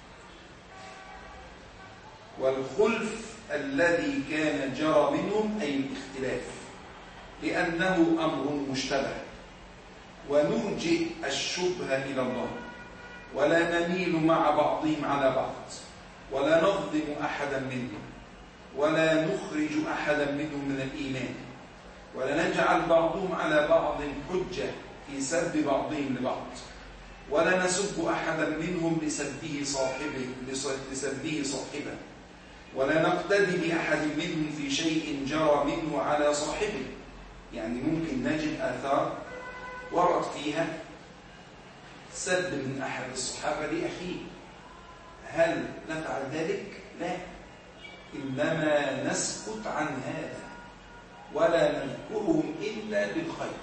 والخلف الذي كان جرى منهم أي الاختلاف، لأنه أمر مشتبه. ونرجئ الشبهة إلى الله، ولا نميل مع بعضهم على بعض، ولا نظلم أحدا منهم، ولا نخرج أحدا منهم من الإيمان، ولا نجعل بعضهم على بعض حجة في سب بعضهم لبعض، ولا نسب أحدا منهم لسبه صاحبه لسبه صاحبه، ولا نقتدي بأحد منهم في شيء جرى منه على صاحبه. يعني ممكن نجد آثار ورد فيها سب من أحد الصحابة لأخيه، هل نفعل ذلك؟ لا، إنما نسكت عن هذا ولا نذكرهم إلا بالخير.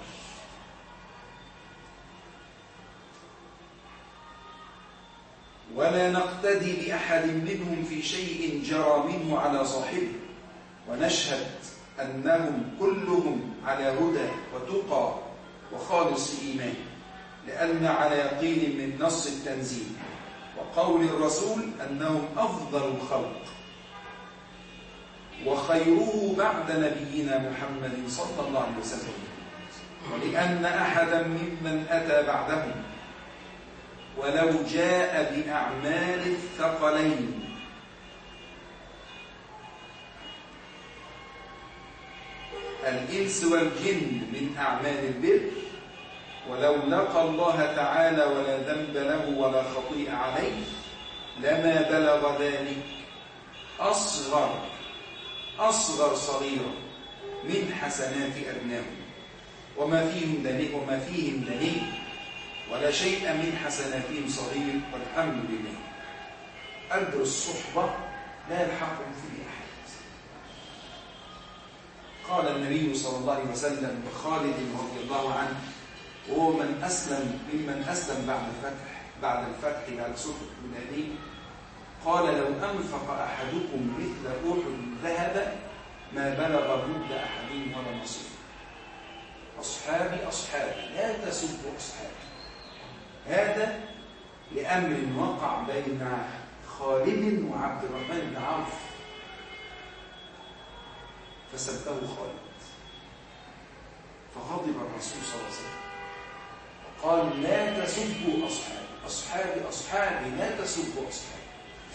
ولا نقتدي بأحد منهم في شيء جرى منه على صاحبه، ونشهد أنهم كلهم على هدى وتقى وخالص إيمان، لأن على يقين من نص التنزيل وقول الرسول أنهم أفضل الخلق وخيره بعد نبينا محمد صلى الله عليه وسلم، ولأن أحدا ممن أتى بعدهم ولو جاء بأعمال الثقلين الإنس والجن من أعمال البر، ولو لقى الله تعالى ولا ذنب له ولا خطيئة عليه لما بلغ ذلك أصغر أصغر صغيرا من حسنات أبنائهم، وما فيهم دليل وما فيهم دليل ولا شيء من حسناتهم صغير، والحمد لله. أجر الصحبة لا يلحقهم فيه أحد. قال النبي صلى الله عليه وسلم لخالد رضي الله عنه وهو من أسلم ممن أسلم بعد الفتح بعد الفتح بعد صلح الحديبية، قال لو أنفق أحدكم مثل أحد ذهب ما بلغ مد أحدهم ولا نصيف. أصحابي أصحابي لا تسبوا أصحابي. هذا لأمر وقع بين خالد وعبد الرحمن بن عوف فسبه خالد، فغضب الرسول صلى الله عليه وسلم وقال لا تسبوا أصحابي أصحابي أصحابي لا تسبوا أصحابي،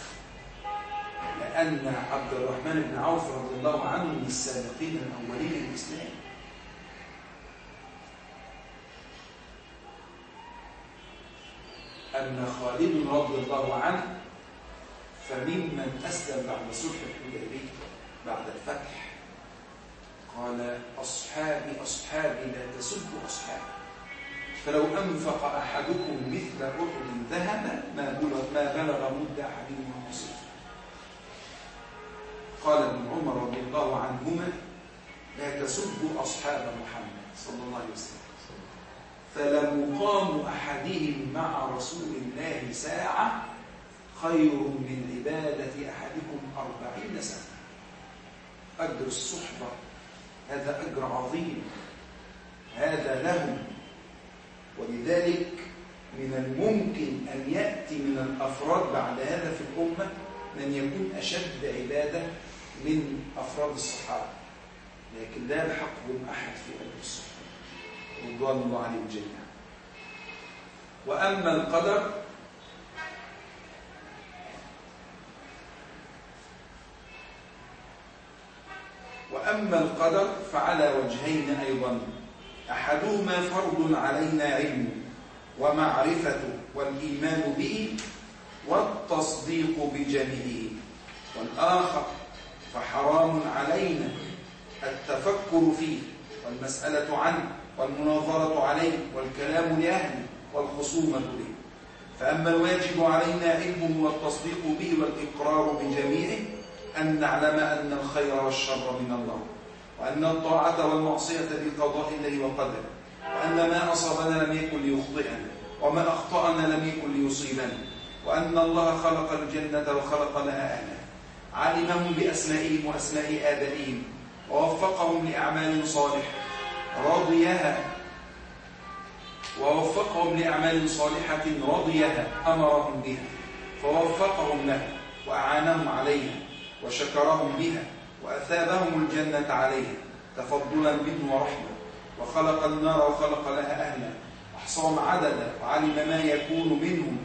لأن عبد الرحمن بن عوف رضي الله عنه من السابقين الأولين للإسلام. أما خالد رضي الله عنه فممن أسلم بعد صلح الحديبية بعد الفتح، قال أصحابي أصحابي لا تسبوا أصحابي، فلو أنفق أحدكم مثل أحد ذهب ما بلغ ما بلغ مد أحدهم ونصيف. قال ابن عمر رضي الله عنهما لا تسبوا أصحاب محمد صلى الله عليه وسلم، فلمقام أحدهم مع رسول الله ساعة خير من عبادة أحدكم أربعين سنة. أجر الصحبة هذا أجر عظيم، هذا لهم. ولذلك من الممكن أن يأتي من الأفراد بعد هذا في الأمة من يكون أشد عبادة من أفراد الصحابة، لكن لا يلحق بهم أحد في قلب الصحابة رضوان الله عليهم جميعا. وأما القدر وأما القدر فعلى وجهين أيضا، أحدهما فرض علينا علمه ومعرفته والإيمان به والتصديق بجميعه، والآخر فحرام علينا التفكر فيه والمسألة عنه والمناظرة عليه والكلام لأهله والخصومة به. فأما الواجب علينا علمه والتصديق به والإقرار بجميعه، أن نعلم أن الخير والشر من الله، وأن الطاعة والمعصية بقضاء الله وقدره، وأن ما أصابنا لم يكن ليخطئنا، وما أخطأنا لم يكن ليصيبنا، وأن الله خلق الجنة وخلق لها أهلها، علمهم بأسمائهم وأسماء آبائهم، ووفقهم لأعمال صالحة رضيها ووفقهم لأعمال صالحة رضيها أمرهم بها فوفقهم لها وأعانهم عليها وشكرهم بها وأثابهم الجنة عليها تفضلا منه ورحمة، وخلق النار وخلق لها أهلا، أحصاهم عددا وعلم ما يكون منهم،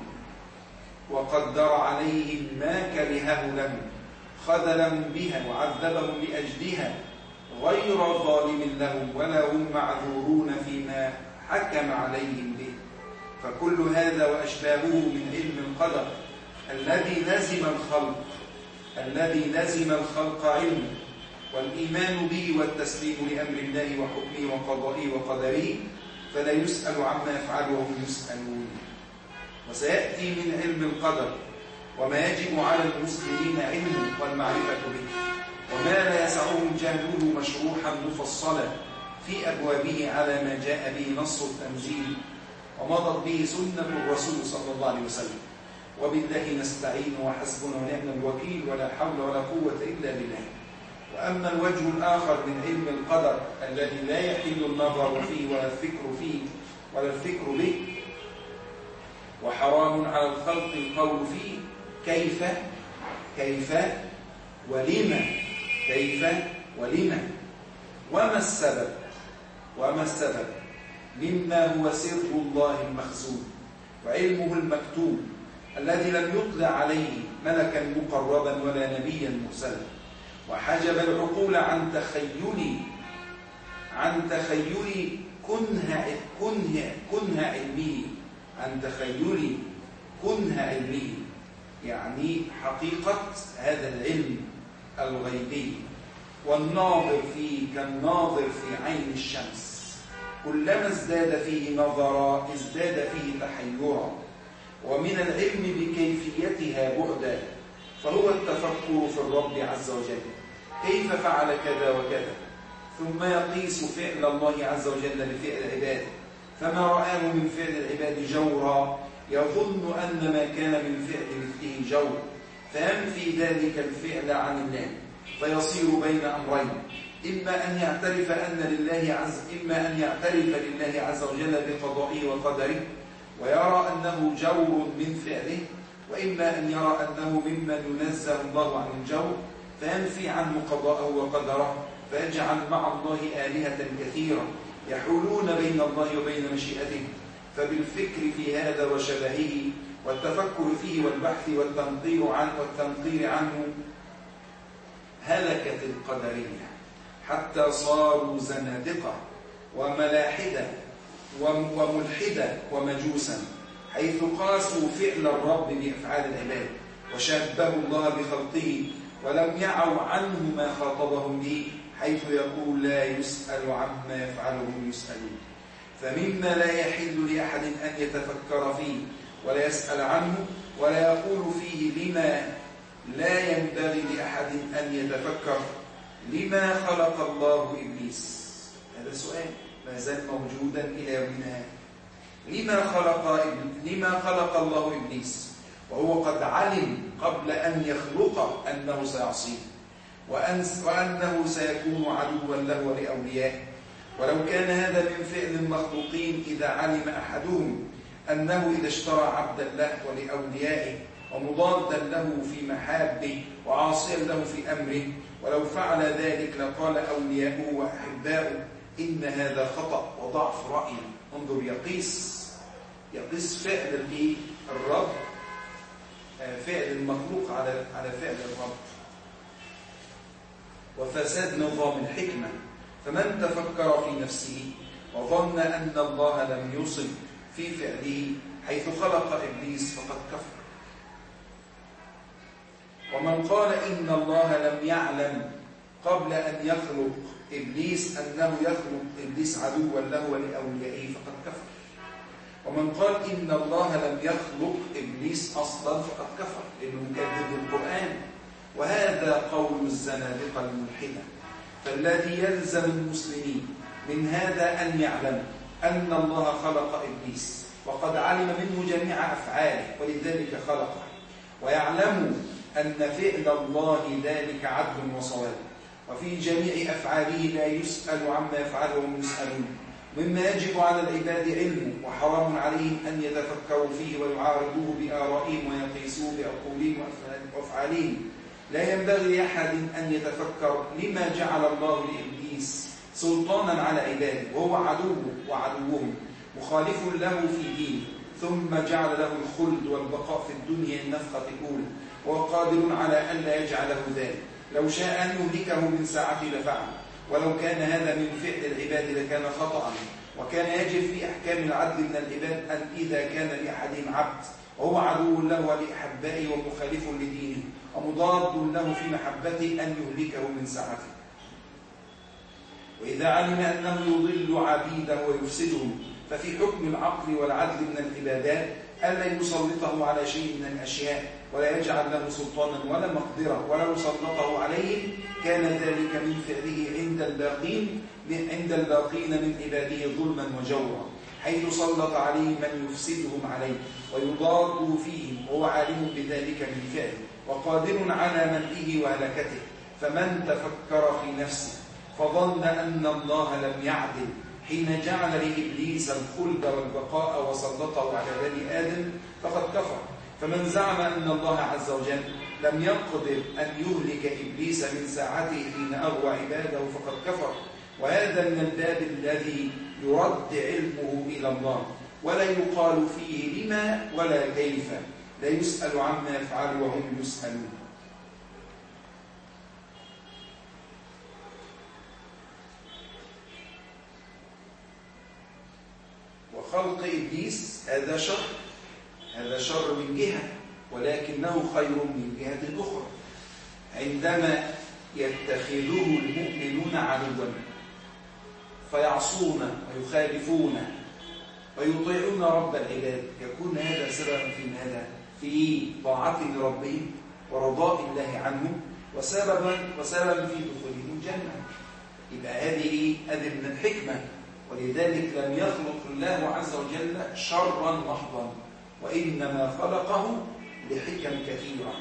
وقدر عليهم ما كرهه لهم خذلا بها وعذبهم لأجلها غير ظالم لهم، ولا هم معذورون فيما حكم عليهم به. فكل هذا وأشباهه من علم القدر الذي لزم الخلق الذي لزم الخلق علمه والإيمان به والتسليم لأمر الله وحكمه وقضائه وقدره، فلا يسأل عما يفعل وهم يسألون. وسيأتي من علم القدر وما يجب على المسلمين علمه والمعرفة به، وما لا يسعهم جهله مشروحا مفصلا في أبوابه على ما جاء به نص التنزيل ومضت به سنة الرسول صلى الله عليه وسلم. وبالله نستعين وحسبنا ونعم الوكيل، ولا حول ولا قوة إلا بالله. وأما الوجه الآخر من علم القدر الذي لا يحل النظر فيه ولا الفكر فيه ولا الفكر به، وحرام على الخلق القول فيه، كيف كيف ولما كيف ولما وما السبب وما السبب مما هو سر الله المخزون وعلمه المكتوب الذي لم يطلع عليه ملكا مقربا ولا نبيا مرسلا، وحجب العقول عن تخيل عن تخيل كنه كنه كنه علمه عن تخيل كنه علمه، يعني حقيقة هذا العلم الغيبي. والناظر فيه كالناظر في عين الشمس، كلما ازداد فيه نظرا ازداد فيه تحيرا. ومن العلم بكيفيتها بعدا، فهو التفكر في الرب عز وجل كيف فعل كذا وكذا، ثم يقيس فعل الله عز وجل بفعل العباد، فما رآه من فعل العباد جورا يظن أن ما كان من فعل مثله جور، فينفي ذلك الفعل عن الله، فيصير بين أمرين، إما أن يعترف أن لله عز إما أن يعترف لله عز وجل بقضائه وقدره ويرى أنه جور من فعله، وإما أن يرى أنه ممن ينزه الله عن الجور فينفي عنه قضاءه وقدره، فيجعل مع الله آلهة كثيرة يحولون بين الله وبين مشيئته. فبالفكر في هذا وشبهه والتفكر فيه والبحث والتنقير عنه والتنقير عنه هلكت القدرية حتى صاروا زنادقة وملاحدة وملحدة ومجوسا، حيث قاسوا فعل الرب بأفعال العباد وشبهوا الله بخلقه، ولم يعوا عنه ما خاطبهم به، حيث يقول لا يسأل عما يفعله يسألون. فمما لا يحل لأحد أن يتفكر فيه ولا يسأل عنه ولا يقول فيه لما لا ينبغي لأحد أن يتفكر، لما خلق الله إبليس؟ هذا سؤال ما زال موجودا إلى يومنا هذا. لما خلق لما خلق الله إبليس وهو قد علم قبل أن يخلق أنه سيعصيه وأنه سيكون عدوا له ولأوليائه؟ ولو كان هذا من فعل المخلوقين إذا علم أحدهم أنه إذا اشترى عبدا له ولأوليائه ومضادا له في محابه وعاصيا له في أمره، ولو فعل ذلك لقال أولياؤه وأحباؤه إن هذا خطأ وضعف رأي. انظر، يقيس يقيس فعل الرب، فعل المخلوق على على فعل الرب، وفساد نظام الحكمة. فمن تفكر في نفسه وظن أن الله لم يصب في فعله حيث خلق إبليس فقد كفر. ومن قال إن الله لم يعلم قبل أن يخلق إبليس أنه يخلق إبليس عدوا له ولأوليائه فقد كفر. ومن قال إن الله لم يخلق إبليس أصلا فقد كفر، لأنه مكذب القرآن، وهذا قول الزنادقة الملحدة. فالذي يلزم المسلمين من هذا أن يعلم أن الله خلق إبليس وقد علم منه جميع أفعاله ولذلك خلقه، ويعلم أن فعل الله ذلك عدل وصواب، وفي جميع أفعاله لا يسأل عما يفعله وهم يسألون، مما يجب على العباد علمه، وحرام عليهم أن يتفكروا فيه ويعارضوه بآرائهم ويقيسوه بعقولهم وأفعالهم. لا ينبغي لأحد أن يتفكر لما جعل الله لإبليس سلطانا على عباده وهو عدوه وعدوهم مخالف له في دينه، ثم جعل له الخلد والبقاء في الدنيا النفخة الأولى، وهو قادر على أن لا يجعله ذلك. لو شاء أن يهلكه من ساعته لفعل، ولو كان هذا من فعل العباد لكان خطأ. وكان يجب في أحكام العدل من العباد أن إذا كان لأحدهم عبد وهو عدو له ولأحبائه ومخالف لدينه ومضاد له في محبته أن يهلكه من ساعته. وإذا علم أنه يضل عبيده ويفسدهم، ففي حكم العقل والعدل من العبادات ألا يسلطه على شيء من الأشياء ولا يجعل له سلطانا ولا مقدرة، ولو سلطه عليهم كان ذلك من فعله عند الباقين عند الباقين من عباده ظلما وجورا، حيث سلط عليه من يفسدهم عليه ويضاد فيهم وهو عالم بذلك من فعله وقادر على منعه وهلكته. فمن تفكر في نفسه فظن أن الله لم يعدل حين جعل لإبليس الخلد والبقاء وسلطه على بني آدم فقد كفر. فمن زعم أن الله عز وجل لم يقدر أن يهلك إبليس من ساعته حين أغوى عباده فقد كفر. وهذا من الباب الذي يرد علمه إلى الله ولا يقال فيه لما ولا كيف، لا يسأل عما يفعل وهم يسألون. وخلق إبليس هذا شر، هذا شر من جهة، ولكنه خير من جهة أخرى عندما يتخذه المؤمنون عدوا فيعصون ويخالفون ويطيعون رب العباد، يكون هذا سببا في ماذا؟ في طاعة لربهم ورضاء الله عنهم وسببا وسببا في دخولهم الجنة. يبقى هذه هذه من الحكمة، ولذلك لم يخلق الله عز وجل شرا محضا، وإنما خلقه لحكم كثيرة.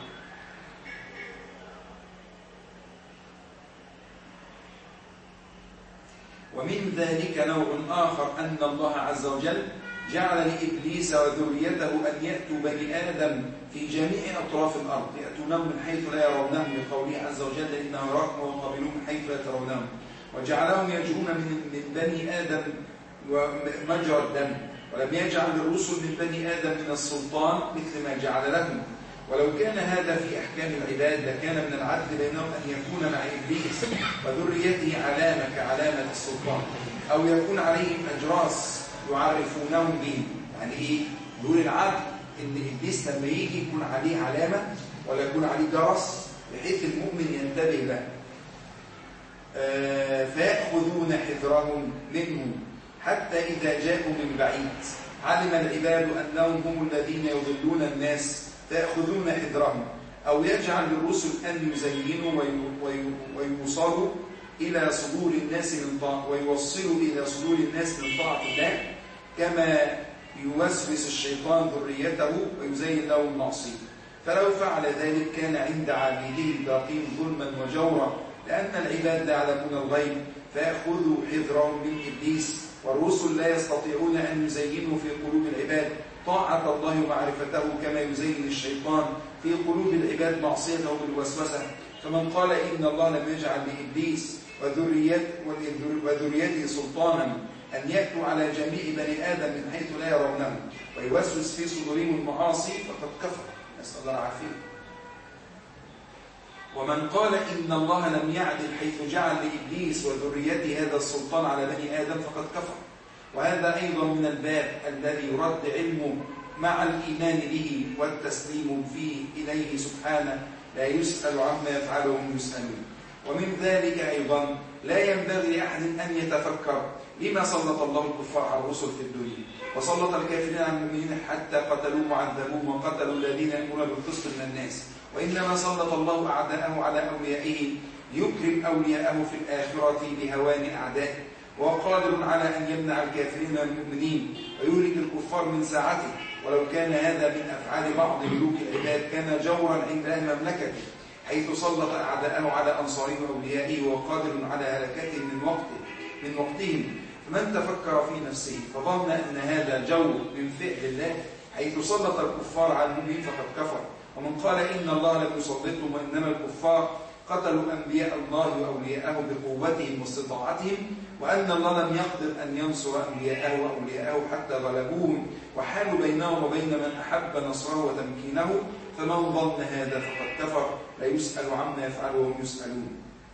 ومن ذلك نوع آخر أن الله عز وجل جعل لإبليس وذريته أن يأتوا بني آدم في جميع أطراف الأرض، يأتونهم من حيث لا يرونهم، لقوله عز وجل إنه يراكم وقابلون من حيث لا ترونهم، وجعلهم يجرون من بني آدم ومجرى الدم، ولم يجعل الرسل من بني آدم من السلطان مثل ما جعل لهم. ولو كان هذا في أحكام العباد لكان من العدل بينهم أن يكون مع إبليس وذريته علامة كعلامة السلطان، أو يكون عليهم أجراس يعرفونهم به. يعني إيه؟ يقول العدل إن إبليس لما يجي يكون عليه علامة ولا يكون عليه جرس بحيث المؤمن ينتبه له، آه فيأخذون حذرهم منهم حتى إذا جاءوا من بعيد علم العباد أنهم هم الذين يضلون الناس فيأخذون حذرهم. أو يجعل للرسل أن يزينوا ويوصلوا إلى صدور الناس من طاعة ويوصلوا إلى صدور الناس من طاعة الله، كما يوسوس الشيطان ذريته ويزين له المعصية. فلو فعل ذلك كان عند عبيده الباقين ظلما وجورا، لأن العباد لا يعلمون الغيب فيأخذوا حذرهم من إبليس، والرسل لا يستطيعون أن يزينوا في قلوب العباد طاعة الله ومعرفته كما يزين الشيطان في قلوب العباد معصيته بالوسوسة. فمن قال إن الله لم يجعل لإبليس وذريته سلطانا أن يأتوا على جميع بني آدم من حيث لا يرونه ويوسوس في صدورهم المعاصي فقد كفر، نسأل الله العافية. ومن قال إن الله لم يعدل حيث جعل لإبليس وذريته هذا السلطان على بني آدم فقد كفر. وهذا أيضا من الباب الذي يرد علمه مع الإيمان به والتسليم فيه إليه سبحانه، لا يسأل عما يفعله وهم يسألون. ومن ذلك أيضا لا ينبغي لأحد أن يتفكر لما سلط الله الكفار على الرسل في الدنيا وسلط الكافرين على المؤمنين حتى قتلوهم وعذبوهم وقتلوا الذين يأمرون بالقسط من الناس، وإنما سلط الله أعداءه على أوليائه ليكرم أولياءه في الآخرة بهوان أعدائه، وهو قادر على أن يمنع الكافرين المؤمنين ويهلك الكفار من ساعته. ولو كان هذا من أفعال بعض ملوك العباد كان جورا عند أهل مملكته، حيث سلط أعداءه على أنصاره وأوليائه وقادر على هلكتهم من وقته من وقتهم. فمن تفكر في نفسه فظن أن هذا جور من فعل الله حيث سلط الكفار على المؤمنين فقد كفر. ومن قال إن الله لم يسلطهم وإنما الكفار قتلوا أنبياء الله وأولياءه بقوتهم واستطاعتهم، وأن الله لم يقدر أن ينصر أنبياءه وأولياءه حتى غلبوهم وحالوا بينهم وبين من أحب نصره وتمكينه، فمن ظن هذا فقد كفر، لا يسأل عما يفعل وهم يسألون.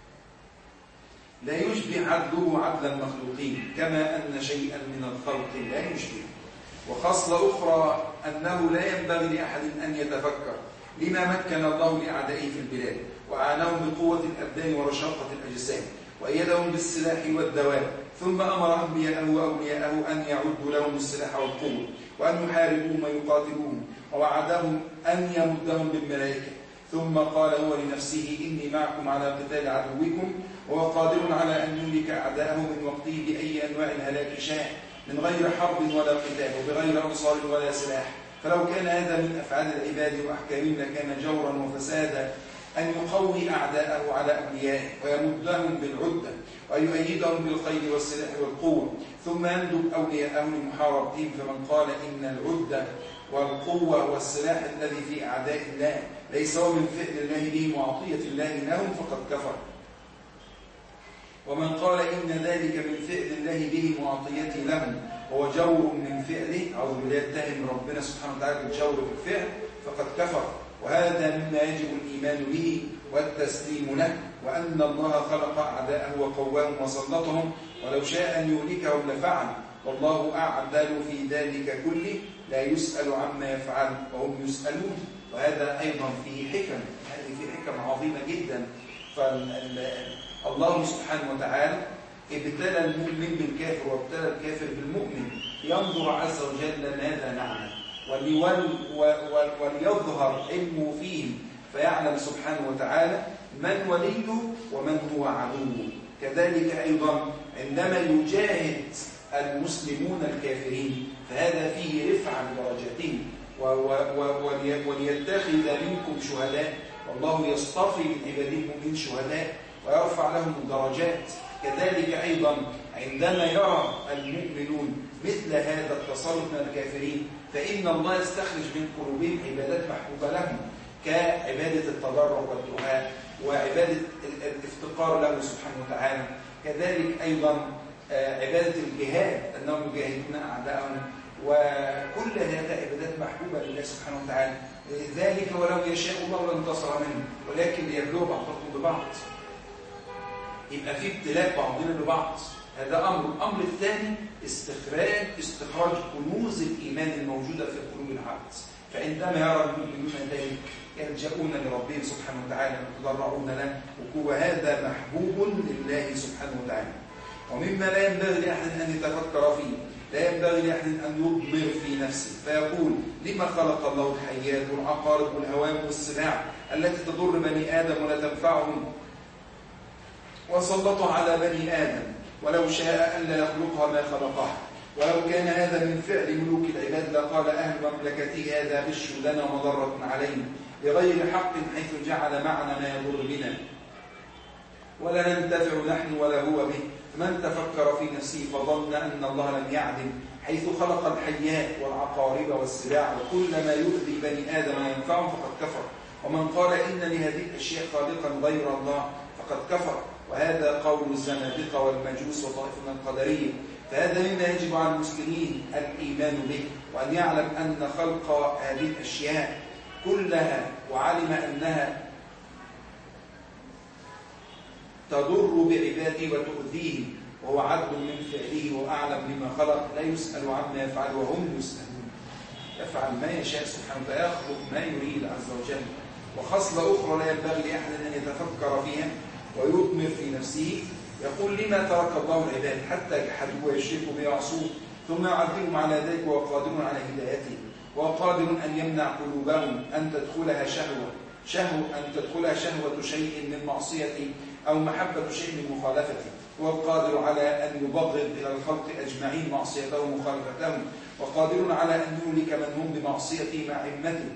لا يشبه عدله عدل المخلوقين كما أن شيئا من الخلق لا يشبه. وخصلة أخرى أنه لا ينبغي لأحد أن يتفكر لما مكن الله لأعدائه في البلاد وأعانهم بقوة الأبدان ورشاقة الأجسام وأيدهم بالسلاح والدواب، ثم أمر أنبياءه وأولياءه أن يعدوا لهم السلاح والقوة وأن يحاربوهم ويقاتلوهم، ووعدهم أن يمدهم بالملائكة، ثم قال هو لنفسه إني معكم على قتال عدوكم، وهو قادر على أن يهلك أعداءه من وقته بأي أنواع الهلاك شاء من غير حرب ولا قتال وبغير أنصار ولا سلاح. فلو كان هذا من أفعال العباد وأحكامهم لكان جورا وفسادا أن يقوي أعداءه على أوليائه ويمدهم بالعدة ويؤيدهم بالخير والسلاح والقوة، ثم يندب أولياءه لمحاربتهم. فمن قال إن العدة والقوة والسلاح الذي في أعداء الله ليس هو من فعل الله به وعطية الله لهم فقد كفر. ومن قال إن ذلك من فعل الله به وعطيته لهم هو جور من فعله أو يتهم ربنا سبحانه وتعالى بالجور في الفعل فقد كفر. وهذا مما يجب الإيمان به والتسليم له، وأن الله خلق أعداءه وقواهم وسلطهم، ولو شاء أن يهلكهم لفعل، والله أعدل في ذلك كله، لا يسأل عما يفعل وهم يسألون. وهذا أيضا فيه حكم، هذه فيه حكم عظيمة جدا. فالله سبحانه وتعالى ابتلى المؤمن بالكافر وابتلى الكافر بالمؤمن، ينظر عز وجل ماذا نعمل وليظهر علمه فيهم، فيعلم سبحانه وتعالى من وليه ومن هو عدوه. كذلك أيضا عندما يجاهد المسلمون الكافرين فهذا فيه رفع درجاتهم، وليتخذ منكم شهداء، والله يصطفي من عباده المؤمنين شهداء ويرفع لهم الدرجات. كذلك أيضا عندما يرى المؤمنون مثل هذا التصرف من الكافرين فإن الله يستخرج من قلوبهم عبادات محبوبة لهم كعبادة التضرع والدعاء وعبادة الافتقار له سبحانه وتعالى. كذلك أيضا عبادة الجهاد أنهم يجاهدون أعداءهم، وكل هذا عبادات محبوبة لله سبحانه وتعالى. ذلك ولو يشاء الله لانتصر منه، ولكن ليبلو بعضكم ببعض، يبقى في ابتلاء بعضنا لبعض. هذا أمر. الأمر الثاني استخراج استخراج كنوز الإيمان الموجودة في قلوب العبد. فعندما يرى المؤمنون ذلك يلجؤون لربهم سبحانه وتعالى ويتضرعون له، وهذا محبوب لله سبحانه وتعالى. ومما لا ينبغي لأحد أن يتفكر فيه، لا ينبغي لأحد أن يضمر في نفسه فيقول لما خلق الله الحيات والعقارب والهوام والسباع التي تضر بني آدم ولا تنفعهم وسلطها على بني آدم، ولو شاء ألا يخلقها ما خلقها. ولو كان هذا من فعل ملوك العباد لقال أهل مملكته هذا غش لنا ومضرة علينا بغير حق، حيث جعل معنا ما يضر بنا ولا ننتفع نحن ولا هو به. من تفكر في نفسه فظن أن الله لم يعدل حيث خلق الحيات والعقارب والسباع وكل ما يؤذي بني آدم وينفعهم فقد كفر. ومن قال إن لهذه الأشياء خالقا غير الله فقد كفر. وهذا قول الزنادقة والمجوس وطائفة من القدرية. فهذا مما يجب على المسلمين الإيمان به، وأن يعلم أن خلق هذه الأشياء كلها وعلم أنها تضر بعباده وتؤذيه وهو عدل من فعله وأعلم بما خلق، لا يسأل عما يفعل وهم يسألون. يفعل ما يشاء سبحانه وتعالى، يخلق ما يريد عز وجل. وخصلة أخرى لا ينبغي لأحد أن يتفكر فيها ويضمر في نفسه، يقول لما ترك الله العباد حتى جحدوا ويشركوا به ويعصوه ثم يعذبهم على ذلك وهو قادر على هدايته، وهو قادر أن يمنع قلوبهم أن تدخلها شهوة شهوة أن تدخلها شهوة شيء من معصيته أو محبة شيء من مخالفته، وهو قادر على أن يبغض إلى الخلق أجمعين معصيته ومخالفتهم، وقادر على أن يهلك من هم بمعصيته مع همته،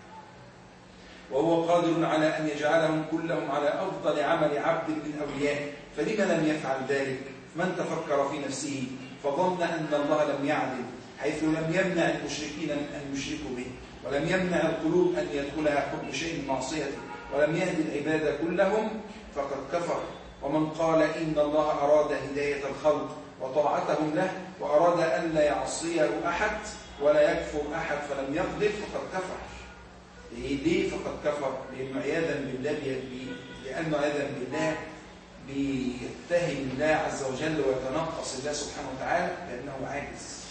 وهو قادر على أن يجعلهم كلهم على أفضل عمل عبد من أوليائه. فلما لم يفعل ذلك؟ من تفكر في نفسه فظن أن الله لم يعدل، حيث لم يمنع المشركين من أن يشركوا به، ولم يمنع القلوب أن يدخلها حب شيء من معصيته، ولم يهدي العباد كلهم فقد كفر. ومن قال إن الله أراد هداية الخلق وطاعتهم له وأراد أن لا يعصيه أحد ولا يكفر أحد فلم يقدر فقد كفر. ليه فقد كفر؟ لأنه عياذا بالله لأنه عياذا بالله بيتهم الله عز وجل ويتنقص الله سبحانه وتعالى لأنه عاجز.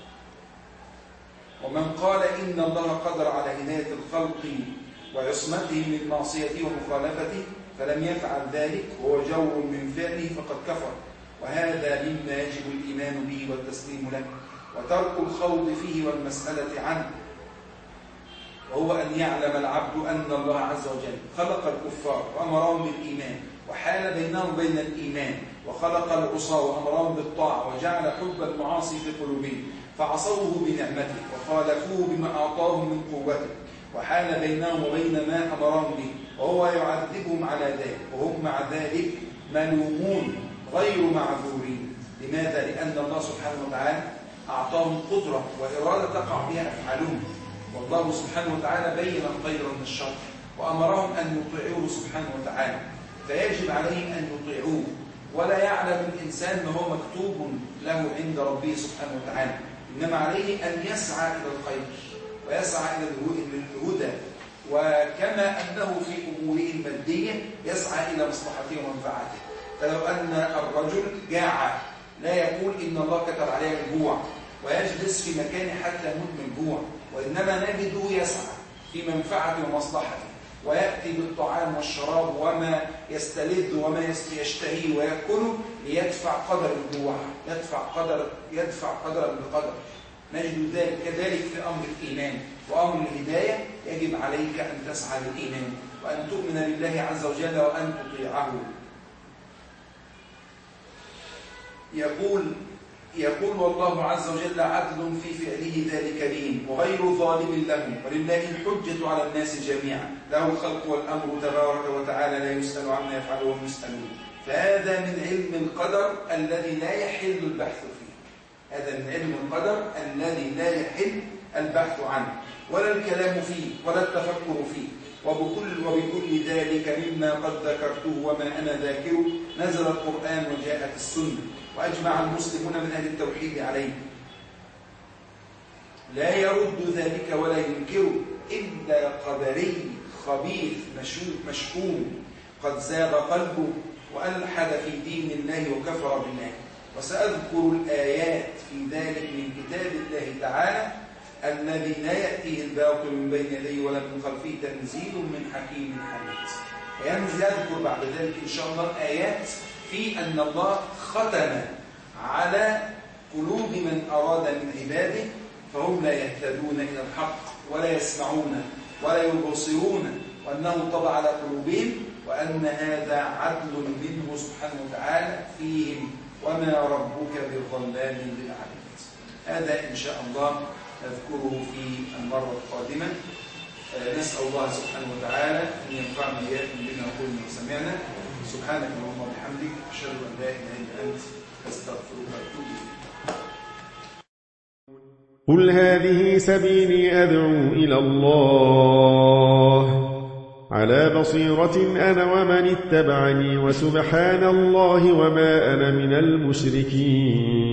ومن قال إن الله قدر على هداية الخلق وعصمته من معصيته ومخالفته فلم يفعل ذلك وهو جور من فعله فقد كفر. وهذا مما يجب الإيمان به والتسليم له وترك الخوض فيه والمسألة عنه، وهو أن يعلم العبد أن الله عز وجل خلق الكفار وأمرهم بالإيمان وحال بينهم بين الإيمان، وخلق العصاة وأمرهم بالطاعة وجعل حب المعاصي في قلوبهم فعصوه بنعمته وخالفوه بما أعطاهم من قوته، وحال بينهم وبين ما أمرهم به وهو يعذبهم على ذلك، وهم مع ذلك ملومون غير معذورين. لماذا؟ لأن الله سبحانه وتعالى أعطاهم قدرة وإرادة تقع بها أفعالهم، والله سبحانه وتعالى بين الخير من الشر وأمرهم أن يطيعوه سبحانه وتعالى، فيجب عليهم أن يطيعوه. ولا يعلم الإنسان ما هو مكتوب له عند ربه سبحانه وتعالى، إنما عليه أن يسعى إلى الخير ويسعى إلى الهدى، وكما أنه في أموره المادية يسعى إلى مصلحته ومنفعته. فلو أن الرجل جاع لا يقول إن الله كتب عليه الجوع ويجلس في مكانه حتى يموت من الجوع، وإنما نجده يسعى في منفعته ومصلحته ويأتي بالطعام والشراب وما يستلذ وما يشتهيه ويأكله ليدفع قدر الجوع، يدفع قدر يدفع قدرا بقدر. نجد ذلك كذلك في أمر الإيمان وأمر الهداية. يجب عليك أن تسعى للإيمان وأن تؤمن بالله عز وجل وأن تطيعه. يقول يقول والله عز وجل عدل في فعله ذلك بهم وغير ظالم لهم، ولله الحجة على الناس جميعا، له الخلق والأمر تبارك وتعالى لا يسأل عما يفعل وهم يسألون. فهذا من علم القدر الذي لا يحل البحث فيه، هذا من علم القدر الذي لا يحل البحث عنه ولا الكلام فيه ولا التفكر فيه. وبكل, وبكل ذلك مما قد ذكرته وما أنا ذاكره نزل القرآن وجاءت السنة وأجمع المسلمون من أهل التوحيد عليه، لا يرد ذلك ولا ينكره إلا قدري خبيث مشكوم قد زاغ قلبه وألحد في دين الله وكفر بالله. وسأذكر الآيات في ذلك من كتاب الله تعالى الذي لا يأتيه الباطل من بين يديه ولا من خلفه تنزيل من حكيم حميد. فينزل يذكر بعد ذلك إن شاء الله آيات في أن الله ختم على قلوب من أراد من عباده فهم لا يهتدون إلى الحق ولا يسمعون ولا يبصرون، وأنه طبع على قلوبهم، وأن هذا عدل منه سبحانه وتعالى فيهم وما ربك بظلام للعبيد. هذا إن شاء الله نذكره في المرة القادمة. نسأل الله سبحانه وتعالى أن ينفعنا إياكم بما قلنا وسمعنا. سبحانك اللهم وبحمدك أشهد أن لا إله إلا أنت أستغفرك وأتوب إليك. قل هذه سبيلي أدعو إلى الله على بصيرة أنا ومن اتبعني وسبحان الله وما أنا من المشركين.